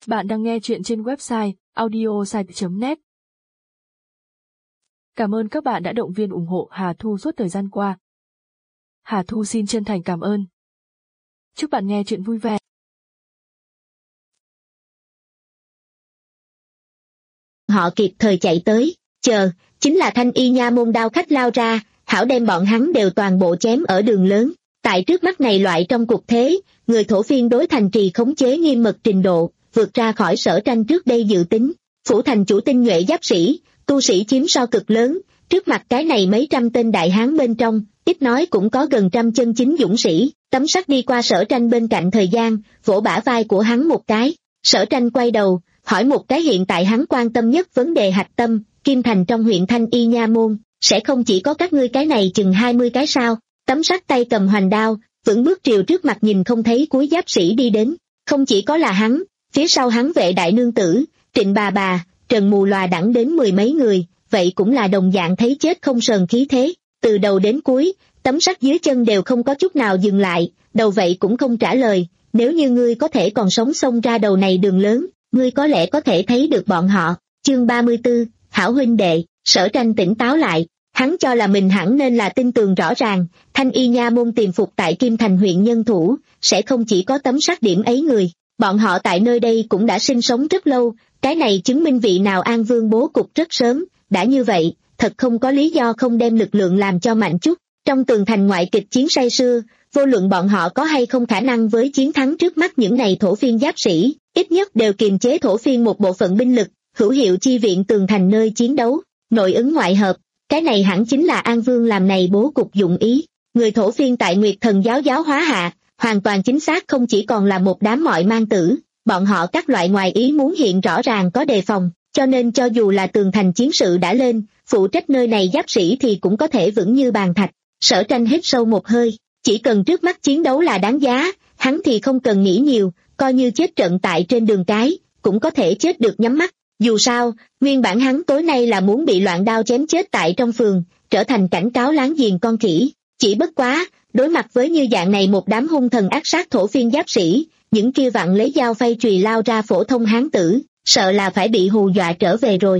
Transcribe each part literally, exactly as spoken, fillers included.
Bạn đang nghe chuyện trên website audiosite chấm net. Cảm ơn các bạn đã động viên ủng hộ Hà Thu suốt thời gian qua. Hà Thu xin chân thành cảm ơn. Chúc bạn nghe chuyện vui vẻ. Họ kịp thời chạy tới, chờ, chính là Thanh Y nha môn đao khách lao ra, hảo đem bọn hắn đều toàn bộ chém ở đường lớn. Tại trước mắt này loại trong cuộc thế, người thổ phiên đối thành trì khống chế nghiêm mật trình độ, vượt ra khỏi Sở Tranh trước đây dự tính. Phủ thành chủ tinh nhuệ giáp sĩ, tu sĩ chiếm so cực lớn, trước mặt cái này mấy trăm tên đại hán bên trong, ít nói cũng có gần trăm chân chính dũng sĩ. Tấm sắt đi qua Sở Tranh bên cạnh thời gian, vỗ bả vai của hắn một cái. Sở Tranh quay đầu, hỏi một cái hiện tại hắn quan tâm nhất vấn đề hạch tâm, Kim Thành trong huyện Thanh Y nha môn, sẽ không chỉ có các ngươi cái này chừng hai mươi cái sao? Tấm sắt tay cầm hoành đao, vững bước triều trước mặt nhìn không thấy cuối giáp sĩ đi đến. Không chỉ có là hắn, phía sau hắn vệ đại nương tử, Trịnh bà bà, Trần Mù Lòa đẳng đến mười mấy người, vậy cũng là đồng dạng thấy chết không sờn khí thế. Từ đầu đến cuối, tấm sắt dưới chân đều không có chút nào dừng lại, đầu vậy cũng không trả lời. Nếu như ngươi có thể còn sống xông ra đầu này đường lớn, ngươi có lẽ có thể thấy được bọn họ. Chương ba mươi tư, hảo huynh đệ. Sở Tranh tỉnh táo lại, hắn cho là mình hẳn nên là tin tường rõ ràng, Thanh Y nha môn tiềm phục tại Kim Thành huyện nhân thủ, sẽ không chỉ có tấm sắt điểm ấy người, bọn họ tại nơi đây cũng đã sinh sống rất lâu, cái này chứng minh vị nào An Vương bố cục rất sớm, đã như vậy, thật không có lý do không đem lực lượng làm cho mạnh chút. Trong tường thành ngoại kịch chiến say sưa, vô luận bọn họ có hay không khả năng với chiến thắng trước mắt những này thổ phiên giáp sĩ, ít nhất đều kiềm chế thổ phiên một bộ phận binh lực, hữu hiệu chi viện tường thành nơi chiến đấu, nội ứng ngoại hợp. Cái này hẳn chính là An Vương làm này bố cục dụng ý. Người thổ phiên tại Nguyệt Thần giáo giáo hóa hạ, hoàn toàn chính xác không chỉ còn là một đám mọi mang tử, bọn họ các loại ngoài ý muốn hiện rõ ràng có đề phòng, cho nên cho dù là tường thành chiến sự đã lên, phụ trách nơi này giáp sĩ thì cũng có thể vững như bàn thạch. Sở Tranh hít sâu một hơi, chỉ cần trước mắt chiến đấu là đáng giá, hắn thì không cần nghĩ nhiều, coi như chết trận tại trên đường cái, cũng có thể chết được nhắm mắt. Dù sao, nguyên bản hắn tối nay là muốn bị loạn đao chém chết tại trong phường, trở thành cảnh cáo láng giềng con khỉ. Chỉ bất quá, đối mặt với như dạng này một đám hung thần ác sát thổ phiên giáp sĩ, những kia vặn lấy dao phay chùy lao ra phổ thông hán tử, sợ là phải bị hù dọa trở về rồi.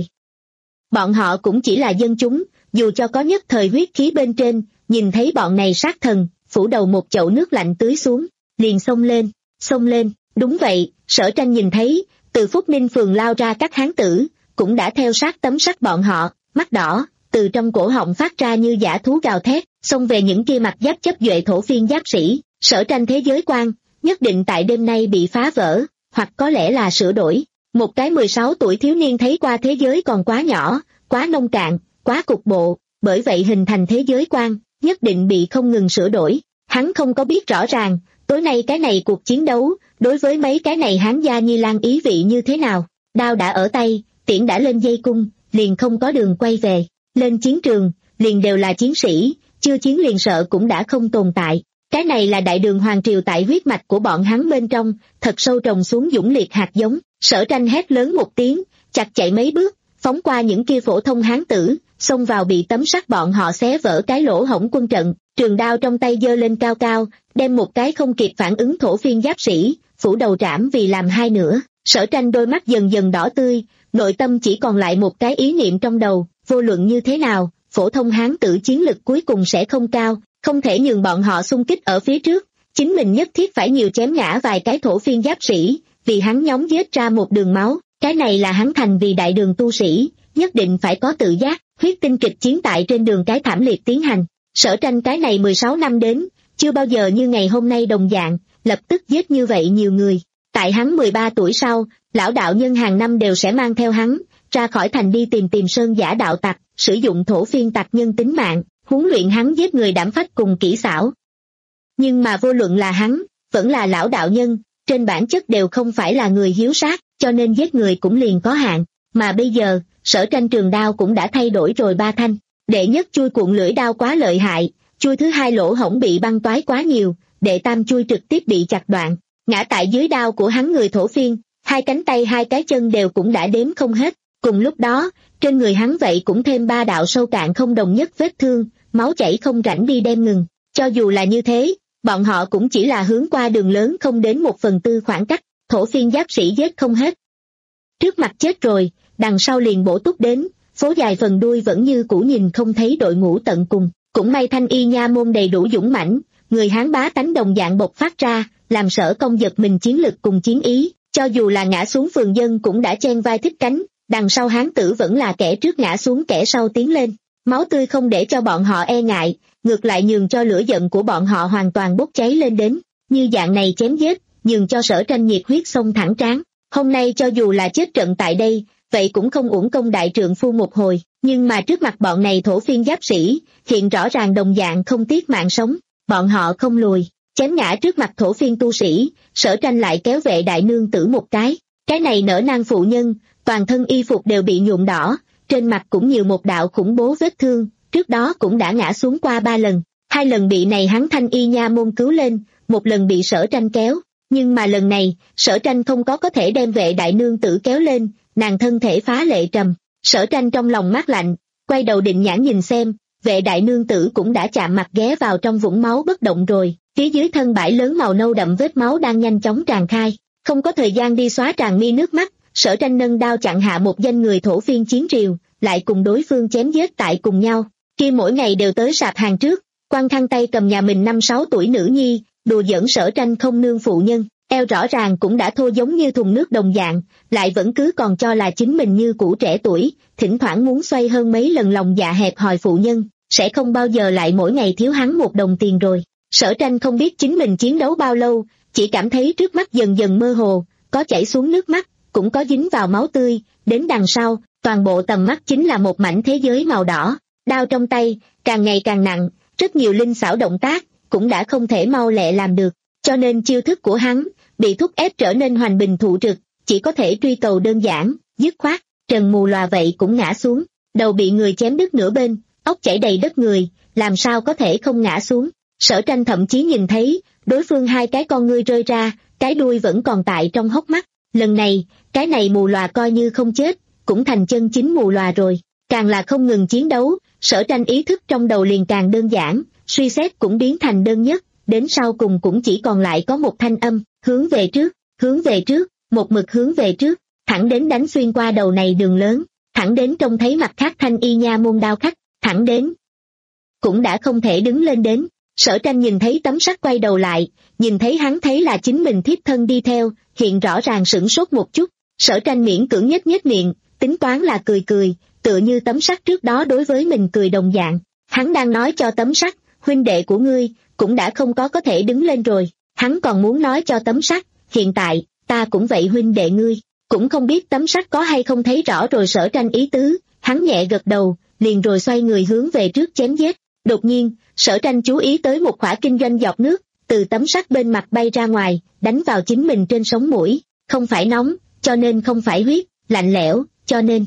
Bọn họ cũng chỉ là dân chúng, dù cho có nhất thời huyết khí bên trên, nhìn thấy bọn này sát thần, phủ đầu một chậu nước lạnh tưới xuống, liền xông lên, xông lên. Đúng vậy, Sở Tranh nhìn thấy, từ Phúc Ninh phường lao ra các hán tử, cũng đã theo sát tấm sắt bọn họ, mắt đỏ, từ trong cổ họng phát ra như dã thú gào thét, xông về những kia mặt giáp chấp duệ thổ phiên giáp sĩ. Sở Tranh thế giới quan, nhất định tại đêm nay bị phá vỡ, hoặc có lẽ là sửa đổi. Một cái mười sáu tuổi thiếu niên thấy qua thế giới còn quá nhỏ, quá nông cạn, quá cục bộ, bởi vậy hình thành thế giới quan, nhất định bị không ngừng sửa đổi. Hắn không có biết rõ ràng, tối nay cái này cuộc chiến đấu, đối với mấy cái này hán gia Nhi Lan ý vị như thế nào. Đao đã ở tay, tiễn đã lên dây cung, liền không có đường quay về. Lên chiến trường, liền đều là chiến sĩ, chưa chiến liền sợ cũng đã không tồn tại. Cái này là đại đường hoàng triều tại huyết mạch của bọn hắn bên trong, thật sâu trồng xuống dũng liệt hạt giống. Sở Tranh hét lớn một tiếng, chặt chạy mấy bước, phóng qua những kia phổ thông hán tử, xông vào bị tấm sắt bọn họ xé vỡ cái lỗ hổng quân trận. Trường đao trong tay giơ lên cao cao, đem một cái không kịp phản ứng thổ phiên giáp sĩ, phủ đầu trảm vì làm hai nửa. Sở Tranh đôi mắt dần dần đỏ tươi, nội tâm chỉ còn lại một cái ý niệm trong đầu, vô luận như thế nào, phổ thông hán tử chiến lực cuối cùng sẽ không cao, không thể nhường bọn họ xung kích ở phía trước, chính mình nhất thiết phải nhiều chém ngã vài cái thổ phiên giáp sĩ, vì hắn nhóm giết ra một đường máu, cái này là hắn thành vì đại đường tu sĩ, nhất định phải có tự giác. Huyết tinh kịch chiến tại trên đường cái thảm liệt tiến hành. Sở Tranh cái này mười sáu năm đến, chưa bao giờ như ngày hôm nay đồng dạng, lập tức giết như vậy nhiều người. Tại hắn mười ba tuổi sau, lão đạo nhân hàng năm đều sẽ mang theo hắn, ra khỏi thành đi tìm tìm sơn giả đạo tặc, sử dụng thổ phiên tặc nhân tính mạng, huấn luyện hắn giết người đảm phách cùng kỹ xảo. Nhưng mà vô luận là hắn, vẫn là lão đạo nhân, trên bản chất đều không phải là người hiếu sát, cho nên giết người cũng liền có hạn. Mà bây giờ, Sở Tranh trường đao cũng đã thay đổi rồi ba thanh. Đệ nhất chui cuộn lưỡi đao quá lợi hại, chui thứ hai lỗ hổng bị băng toái quá nhiều, đệ tam chui trực tiếp bị chặt đoạn. Ngã tại dưới đao của hắn người thổ phiên, hai cánh tay hai cái chân đều cũng đã đếm không hết. Cùng lúc đó, trên người hắn vậy cũng thêm ba đạo sâu cạn không đồng nhất vết thương, máu chảy không rảnh đi đem ngừng. Cho dù là như thế, bọn họ cũng chỉ là hướng qua đường lớn không đến một phần tư khoảng cách. thổ phiên giáp sĩ giết không hết. Trước mặt chết rồi, đằng sau liền bổ túc đến, phố dài phần đuôi vẫn như cũ nhìn không thấy đội ngũ tận cùng. Cũng may Thanh Y nha môn đầy đủ dũng mãnh, người Hán bá tánh đồng dạng bộc phát ra, làm Sở Công giật mình chiến lực cùng chiến ý, cho dù là ngã xuống phường dân cũng đã chen vai thích cánh, đằng sau Hán tử vẫn là kẻ trước ngã xuống kẻ sau tiến lên. Máu tươi không để cho bọn họ e ngại, ngược lại nhường cho lửa giận của bọn họ hoàn toàn bốc cháy lên đến, như dạng này chém giết, nhường cho Sở Tranh nhiệt huyết sông thẳng trán. Hôm nay cho dù là chết trận tại đây, vậy cũng không uổng công đại trượng phu một hồi, nhưng mà trước mặt bọn này thổ phiên giáp sĩ, hiện rõ ràng đồng dạng không tiếc mạng sống, bọn họ không lùi, chém ngã trước mặt thổ phiên tu sĩ, Sở Tranh lại kéo vệ đại nương tử một cái, cái này nở nang phụ nhân, toàn thân y phục đều bị nhuộm đỏ, trên mặt cũng nhiều một đạo khủng bố vết thương, trước đó cũng đã ngã xuống qua ba lần, hai lần bị này hắn Thanh Y nha môn cứu lên, một lần bị Sở Tranh kéo, nhưng mà lần này, Sở Tranh không có có thể đem vệ đại nương tử kéo lên, nàng thân thể phá lệ trầm, Sở Tranh trong lòng mát lạnh, quay đầu định nhãn nhìn xem, vệ đại nương tử cũng đã chạm mặt ghé vào trong vũng máu bất động rồi, phía dưới thân bãi lớn màu nâu đậm vết máu đang nhanh chóng tràn khai, không có thời gian đi xóa tràn mi nước mắt, Sở Tranh nâng đao chặn hạ một danh người thổ phiên chiến triều, lại cùng đối phương chém giết tại cùng nhau, kia mỗi ngày đều tới sạp hàng trước, quăng khăn tay cầm nhà mình năm sáu tuổi nữ nhi, đùa giỡn Sở Tranh không nương phụ nhân, eo rõ ràng cũng đã thô giống như thùng nước đồng dạng, lại vẫn cứ còn cho là chính mình như cũ trẻ tuổi, thỉnh thoảng muốn xoay hơn mấy lần lòng dạ hẹp hòi phụ nhân, sẽ không bao giờ lại mỗi ngày thiếu hắn một đồng tiền rồi. Sở Tranh không biết chính mình chiến đấu bao lâu, chỉ cảm thấy trước mắt dần dần mơ hồ, có chảy xuống nước mắt, cũng có dính vào máu tươi, đến đằng sau, toàn bộ tầm mắt chính là một mảnh thế giới màu đỏ, đao trong tay, càng ngày càng nặng, rất nhiều linh xảo động tác, cũng đã không thể mau lẹ làm được, cho nên chiêu thức của hắn, bị thúc ép trở nên hoành bình thụ trực, chỉ có thể truy cầu đơn giản, dứt khoát, Trần Mù Lòa vậy cũng ngã xuống, đầu bị người chém đứt nửa bên, óc chảy đầy đất người, làm sao có thể không ngã xuống. Sở Tranh thậm chí nhìn thấy, đối phương hai cái con ngươi rơi ra, cái đuôi vẫn còn tại trong hốc mắt, lần này, cái này Mù Lòa coi như không chết, cũng thành chân chính Mù Lòa rồi, càng là không ngừng chiến đấu, Sở Tranh ý thức trong đầu liền càng đơn giản, suy xét cũng biến thành đơn nhất, đến sau cùng cũng chỉ còn lại có một thanh âm, hướng về trước, hướng về trước, một mực hướng về trước, thẳng đến đánh xuyên qua đầu này đường lớn, thẳng đến trông thấy mặt khác Thanh Y nha môn đao khách, thẳng đến cũng đã không thể đứng lên đến. Sở Tranh nhìn thấy tấm sắt quay đầu lại, nhìn thấy hắn thấy là chính mình thiếp thân đi theo, hiện rõ ràng sửng sốt một chút, Sở Tranh miễn cưỡng nhếch nhếch miệng, tính toán là cười cười, tựa như tấm sắt trước đó đối với mình cười đồng dạng. Hắn đang nói cho tấm sắt, huynh đệ của ngươi, cũng đã không có có thể đứng lên rồi, hắn còn muốn nói cho tấm sắt, hiện tại, ta cũng vậy huynh đệ ngươi, cũng không biết tấm sắt có hay không thấy rõ rồi Sở Tranh ý tứ, hắn nhẹ gật đầu, liền rồi xoay người hướng về trước chém giết. Đột nhiên, Sở Tranh chú ý tới một khỏa kinh doanh giọt nước, từ tấm sắt bên mặt bay ra ngoài, đánh vào chính mình trên sống mũi, không phải nóng, cho nên không phải huyết, lạnh lẽo, cho nên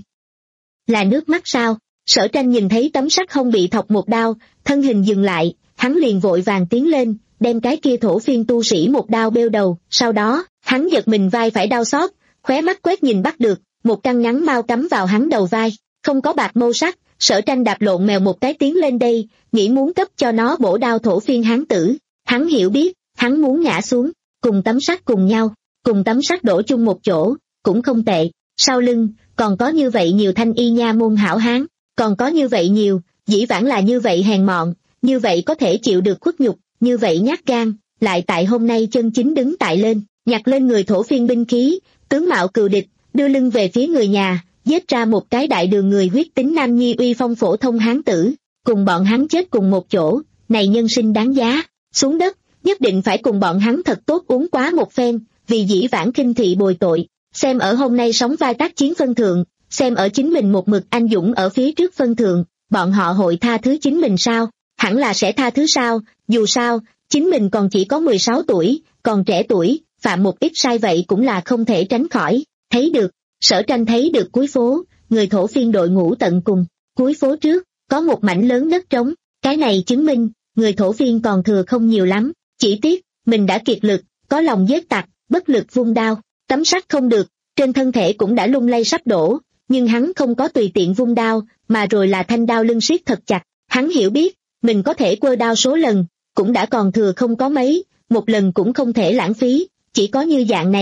là nước mắt sao? Sở Tranh nhìn thấy tấm sắt không bị thọc một đao, thân hình dừng lại, hắn liền vội vàng tiến lên, đem cái kia thổ phiên tu sĩ một đao bêu đầu, sau đó, hắn giật mình vai phải đau xót, khóe mắt quét nhìn bắt được, một căn ngắn mao cắm vào hắn đầu vai, không có bạc mâu sắc. Sở Tranh đạp lộn mèo một cái tiến lên đây, nghĩ muốn cấp cho nó bổ đao thổ phiên hán tử, hắn hiểu biết, hắn muốn ngã xuống, cùng tấm sắt cùng nhau, cùng tấm sắt đổ chung một chỗ, cũng không tệ, sau lưng, còn có như vậy nhiều Thanh Y nha môn hảo hán, còn có như vậy nhiều, dĩ vãng là như vậy hèn mọn, như vậy có thể chịu được khuất nhục, như vậy nhát gan, lại tại hôm nay chân chính đứng tại lên, nhặt lên người thổ phiên binh khí, tướng mạo cừu địch, đưa lưng về phía người nhà, giết ra một cái đại đường người huyết tính nam nhi uy phong phổ thông hán tử, cùng bọn hắn chết cùng một chỗ, này nhân sinh đáng giá, xuống đất, nhất định phải cùng bọn hắn thật tốt uống quá một phen, vì dĩ vãng kinh thị bồi tội, xem ở hôm nay sóng vai tác chiến phân thượng, xem ở chính mình một mực anh dũng ở phía trước phân thượng, bọn họ hội tha thứ chính mình sao, hẳn là sẽ tha thứ sao, dù sao, chính mình còn chỉ có mười sáu tuổi, còn trẻ tuổi, phạm một ít sai vậy cũng là không thể tránh khỏi, thấy được. Sở Tranh thấy được cuối phố, người thổ phiên đội ngũ tận cùng, cuối phố trước, có một mảnh lớn đất trống, cái này chứng minh, người thổ phiên còn thừa không nhiều lắm, chỉ tiếc, mình đã kiệt lực, có lòng giết tặc, bất lực vung đao, tấm sắt không được, trên thân thể cũng đã lung lay sắp đổ, nhưng hắn không có tùy tiện vung đao, mà rồi là thanh đao lưng siết thật chặt, hắn hiểu biết, mình có thể quơ đao số lần, cũng đã còn thừa không có mấy, một lần cũng không thể lãng phí, chỉ có như dạng này, khả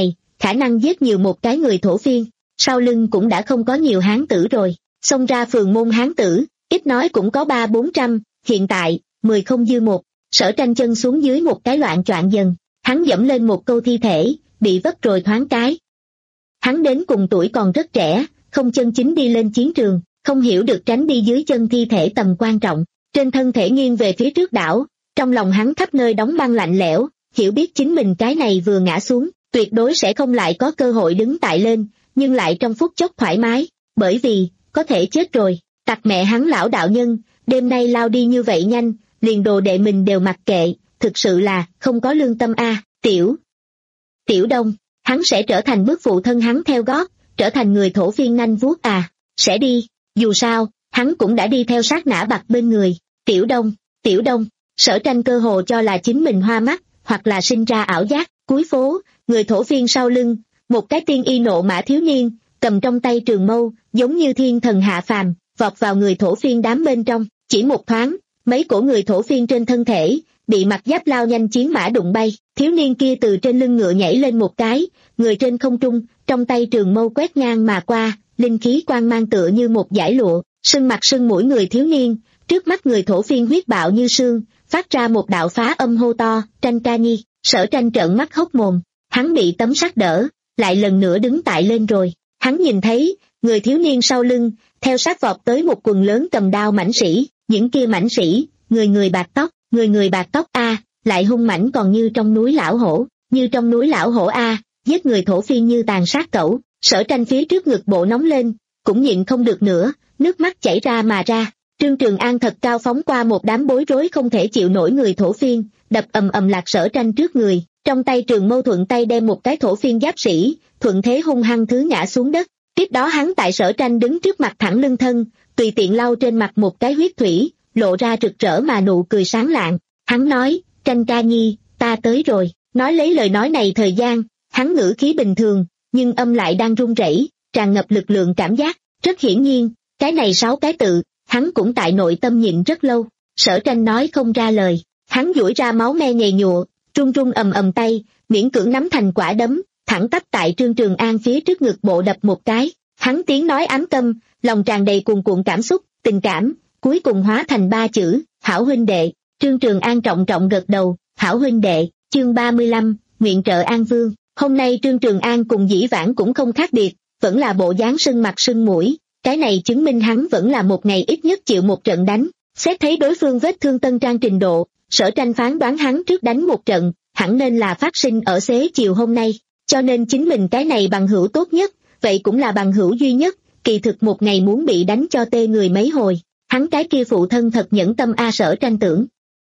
khả năng giết nhiều một cái người thổ phiên, sau lưng cũng đã không có nhiều hán tử rồi, xông ra phường môn hán tử, ít nói cũng có ba bốn trăm, hiện tại, mười không dư một. Sở Tranh chân xuống dưới một cái loạn choạng dần, hắn dẫm lên một câu thi thể, bị vấp rồi thoáng cái. Hắn đến cùng tuổi còn rất trẻ, không chân chính đi lên chiến trường, không hiểu được tránh đi dưới chân thi thể tầm quan trọng, trên thân thể nghiêng về phía trước đảo, trong lòng hắn khắp nơi đóng băng lạnh lẽo, hiểu biết chính mình cái này vừa ngã xuống, tuyệt đối sẽ không lại có cơ hội đứng tại lên, nhưng lại trong phút chốc thoải mái, bởi vì, có thể chết rồi, tặc mẹ hắn lão đạo nhân, đêm nay lao đi như vậy nhanh, liền đồ đệ mình đều mặc kệ, thực sự là, không có lương tâm a. Tiểu Tiểu Đông, hắn sẽ trở thành bước phụ thân hắn theo gót, trở thành người thổ phiên nanh vuốt à, sẽ đi, dù sao, hắn cũng đã đi theo sát nã bạc bên người, Tiểu Đông, Tiểu Đông, Sở Tranh cơ hồ cho là chính mình hoa mắt, hoặc là sinh ra ảo giác, cuối phố, người thổ phiên sau lưng, một cái tiên y nộ mã thiếu niên, cầm trong tay trường mâu, giống như thiên thần hạ phàm, vọt vào người thổ phiên đám bên trong, chỉ một thoáng, mấy cổ người thổ phiên trên thân thể, bị mặt giáp lao nhanh chiến mã đụng bay, thiếu niên kia từ trên lưng ngựa nhảy lên một cái, người trên không trung, trong tay trường mâu quét ngang mà qua, linh khí quang mang tựa như một dải lụa, sưng mặt sưng mũi người thiếu niên, trước mắt người thổ phiên huyết bạo như sương, phát ra một đạo phá âm hô to, Tranh ca nhi. Sở Tranh trợn mắt hốc mồm, hắn bị tấm sắt đỡ, lại lần nữa đứng tại lên rồi, hắn nhìn thấy, người thiếu niên sau lưng, theo sát vọt tới một quần lớn cầm đao mãnh sĩ, những kia mãnh sĩ, người người bạc tóc, người người bạc tóc a, lại hung mãnh còn như trong núi lão hổ, như trong núi lão hổ a, giết người thổ phiên như tàn sát cẩu. Sở Tranh phía trước ngực bộ nóng lên, cũng nhịn không được nữa, nước mắt chảy ra mà ra. Trương Trường An thật cao phóng qua một đám bối rối không thể chịu nổi người thổ phiên, đập ầm ầm lạc Sở Tranh trước người, trong tay trường mâu thuận tay đem một cái thổ phiên giáp sĩ, thuận thế hung hăng thứ ngã xuống đất. Tiếp đó hắn tại Sở Tranh đứng trước mặt thẳng lưng thân, tùy tiện lau trên mặt một cái huyết thủy, lộ ra rực rỡ mà nụ cười sáng lạng. Hắn nói, Tranh ca nhi, ta tới rồi. Nói lấy lời nói này thời gian, hắn ngữ khí bình thường, nhưng âm lại đang run rẩy, tràn ngập lực lượng cảm giác. Rất hiển nhiên, cái này sáu cái tự, hắn cũng tại nội tâm nhịn rất lâu. Sở Tranh nói không ra lời, hắn duỗi ra máu me nhầy nhụa, run run ầm ầm tay, miễn cưỡng nắm thành quả đấm, thẳng tắp tại Trương Trường An phía trước ngực bộ đập một cái. Hắn tiếng nói ám câm, lòng tràn đầy cuồn cuộn cảm xúc, tình cảm, cuối cùng hóa thành ba chữ, hảo huynh đệ. Trương Trường An trọng trọng gật đầu, hảo huynh đệ. Chương ba mươi lăm, nguyện trợ An Vương. Hôm nay Trương Trường An cùng dĩ vãng cũng không khác biệt, vẫn là bộ dáng sưng mặt sưng mũi, cái này chứng minh hắn vẫn là một ngày ít nhất chịu một trận đánh. Xét thấy đối phương vết thương tân trang trình độ, Sở Tranh phán đoán hắn trước đánh một trận, hẳn nên là phát sinh ở xế chiều hôm nay, cho nên chính mình cái này bằng hữu tốt nhất, vậy cũng là bằng hữu duy nhất, kỳ thực một ngày muốn bị đánh cho tê người mấy hồi, hắn cái kia phụ thân thật nhẫn tâm a. Sở Tranh tưởng.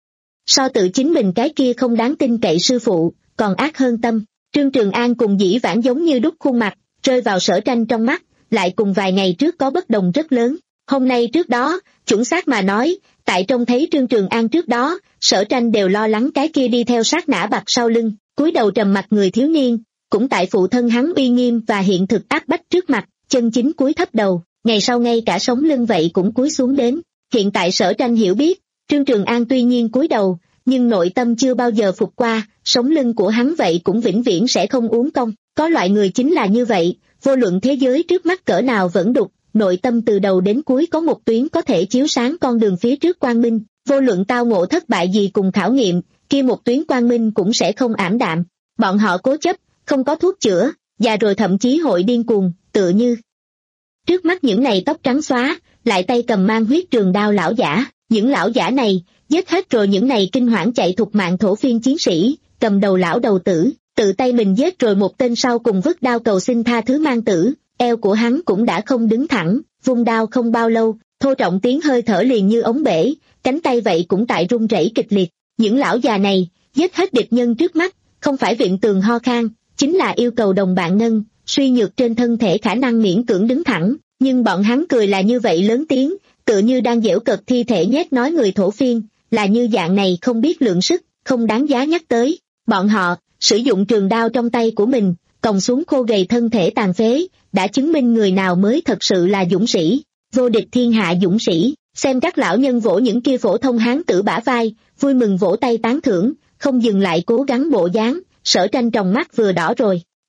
So tự chính mình cái kia không đáng tin cậy sư phụ, còn ác hơn tâm. Trương Trường An cùng dĩ vãng giống như đúc khuôn mặt, rơi vào Sở Tranh trong mắt, lại cùng vài ngày trước có bất đồng rất lớn. Hôm nay trước đó, chuẩn xác mà nói, tại trông thấy Trương Trường An trước đó, Sở Tranh đều lo lắng cái kia đi theo sát nã bạc sau lưng, cúi đầu trầm mặt người thiếu niên, cũng tại phụ thân hắn uy nghiêm và hiện thực áp bách trước mặt, chân chính cúi thấp đầu, ngày sau ngay cả sống lưng vậy cũng cúi xuống đến. Hiện tại Sở Tranh hiểu biết, Trương Trường An tuy nhiên cúi đầu, nhưng nội tâm chưa bao giờ phục qua, sống lưng của hắn vậy cũng vĩnh viễn sẽ không uốn cong. Có loại người chính là như vậy, vô luận thế giới trước mắt cỡ nào vẫn đục, nội tâm từ đầu đến cuối có một tuyến có thể chiếu sáng con đường phía trước quang minh, vô luận tao ngộ thất bại gì cùng khảo nghiệm, kia một tuyến quang minh cũng sẽ không ảm đạm. Bọn họ cố chấp, không có thuốc chữa, già rồi thậm chí hội điên cuồng, tựa như trước mắt những này tóc trắng xóa, lại tay cầm mang huyết trường đao lão giả. Những lão giả này, giết hết rồi những này kinh hoảng chạy thục mạng thổ phiên chiến sĩ, cầm đầu lão đầu tử, tự tay mình giết rồi một tên sau cùng vứt đao cầu xin tha thứ mang tử, eo của hắn cũng đã không đứng thẳng, vung đao không bao lâu, thô trọng tiếng hơi thở liền như ống bể, cánh tay vậy cũng tại run rẩy kịch liệt. Những lão già này, giết hết địch nhân trước mắt, không phải viện tường ho khan, chính là yêu cầu đồng bạn nâng, suy nhược trên thân thể khả năng miễn cưỡng đứng thẳng, nhưng bọn hắn cười là như vậy lớn tiếng, tựa như đang giễu cợt thi thể nhét nói người thổ phiên, là như dạng này không biết lượng sức, không đáng giá nhắc tới. Bọn họ, sử dụng trường đao trong tay của mình, còng xuống khô gầy thân thể tàn phế, đã chứng minh người nào mới thật sự là dũng sĩ, vô địch thiên hạ dũng sĩ. Xem các lão nhân vỗ những kia phổ thông hán tử bả vai, vui mừng vỗ tay tán thưởng, không dừng lại cố gắng bộ dáng. Sở Tranh trong mắt vừa đỏ rồi,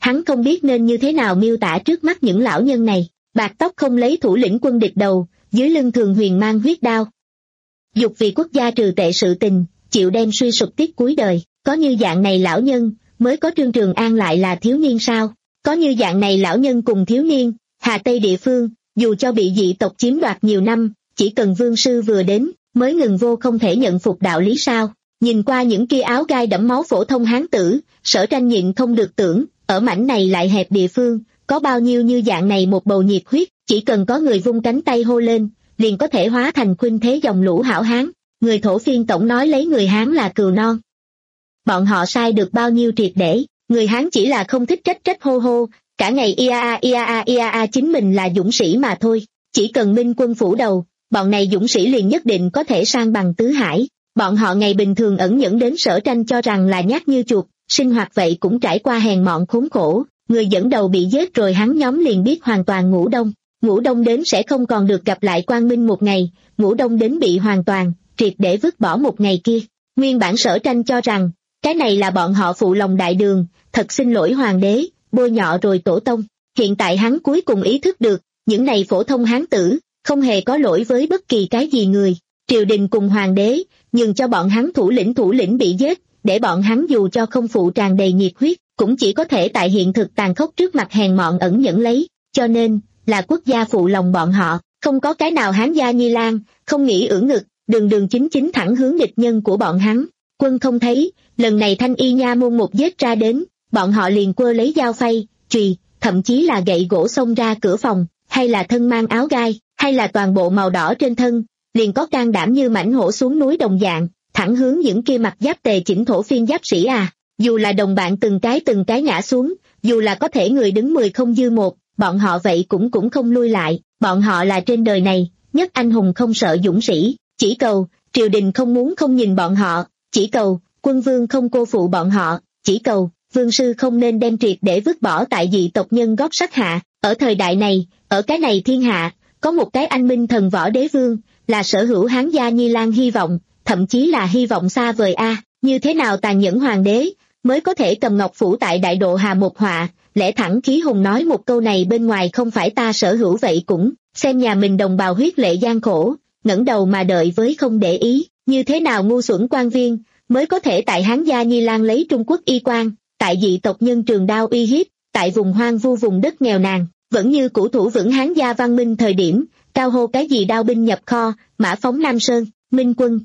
Hắn không biết nên như thế nào miêu tả trước mắt những lão nhân này. Bạc tóc không lấy thủ lĩnh quân địch đầu, dưới lưng thường huyền mang huyết đao. Dục vì quốc gia trừ tệ sự tình, chịu đem suy sụp tiết cuối đời. Có như dạng này lão nhân, mới có Trương Trường An lại là thiếu niên sao? Có như dạng này lão nhân cùng thiếu niên, Hà Tây địa phương, dù cho bị dị tộc chiếm đoạt nhiều năm, chỉ cần vương sư vừa đến, mới ngừng vô không thể nhận phục đạo lý sao? Nhìn qua những kia áo gai đẫm máu phổ thông hán tử, Sở Tranh nhịn không được tưởng, ở mảnh này lại hẹp địa phương, có bao nhiêu như dạng này một bầu nhiệt huyết, chỉ cần có người vung cánh tay hô lên, liền có thể hóa thành khuynh thế dòng lũ hảo hán. Người thổ phiên tổng nói lấy người Hán là cừu non. Bọn họ sai được bao nhiêu triệt để, người Hán chỉ là không thích trách trách hô hô, cả ngày ia a ia a ia a chính mình là dũng sĩ mà thôi. Chỉ cần minh quân phủ đầu, bọn này dũng sĩ liền nhất định có thể sang bằng tứ hải. Bọn họ ngày bình thường ẩn nhẫn đến Sở Tranh cho rằng là nhát như chuột, sinh hoạt vậy cũng trải qua hèn mọn khốn khổ. Người dẫn đầu bị giết rồi hắn nhóm liền biết hoàn toàn ngủ đông. Ngủ đông đến sẽ không còn được gặp lại quang minh một ngày, ngủ đông đến bị hoàn toàn, triệt để vứt bỏ một ngày kia. Nguyên bản Sở Tranh cho rằng, cái này là bọn họ phụ lòng đại đường, thật xin lỗi hoàng đế, bôi nhọ rồi tổ tông. Hiện tại hắn cuối cùng ý thức được, những này phổ thông hán tử, không hề có lỗi với bất kỳ cái gì người. Triều đình cùng hoàng đế, nhưng cho bọn hắn thủ lĩnh thủ lĩnh bị giết, để bọn hắn dù cho không phụ tràn đầy nhiệt huyết, cũng chỉ có thể tại hiện thực tàn khốc trước mặt hèn mọn ẩn nhẫn lấy. Cho nên, là quốc gia phụ lòng bọn họ, không có cái nào hán gia Nhi Lan, không nghĩ ưỡn ngực, đường đường chính chính thẳng hướng địch nhân của bọn hắn. Quân không thấy, lần này Thanh Y Nha môn một giết ra đến, bọn họ liền quơ lấy dao phay, chùy, thậm chí là gậy gỗ xông ra cửa phòng, hay là thân mang áo gai, hay là toàn bộ màu đỏ trên thân, liền có can đảm như mãnh hổ xuống núi đồng dạng, thẳng hướng những kia mặc giáp tề chỉnh thổ phiên giáp sĩ à. Dù là đồng bạn từng cái từng cái ngã xuống, dù là có thể người đứng mười không dư một, bọn họ vậy cũng cũng không lui lại. Bọn họ là trên đời này nhất anh hùng không sợ dũng sĩ, chỉ cầu triều đình không muốn không nhìn bọn họ, chỉ cầu quân vương không cô phụ bọn họ, chỉ cầu vương sư không nên đem triệt để vứt bỏ tại dị tộc nhân gót sắt hạ. Ở thời đại này, ở cái này thiên hạ, có một cái anh minh thần võ đế vương, là sở hữu hán gia Nhi Lan hy vọng, thậm chí là hy vọng xa vời a. Như thế nào tàn nhẫn hoàng đế mới có thể cầm ngọc phủ tại đại độ hà một họa, lẽ thẳng khí hùng nói một câu này bên ngoài không phải ta sở hữu vậy cũng xem nhà mình đồng bào huyết lệ gian khổ, ngẩng đầu mà đợi với không để ý. Như thế nào ngu xuẩn quan viên mới có thể tại hán gia Nhi Lan lấy Trung Quốc y quan, tại dị tộc nhân trường đao uy hiếp, tại vùng hoang vu vùng đất nghèo nàn vẫn như cũ thủ vững hán gia văn minh thời điểm, cao hô cái gì đao binh nhập kho, mã phóng Nam Sơn, minh quân.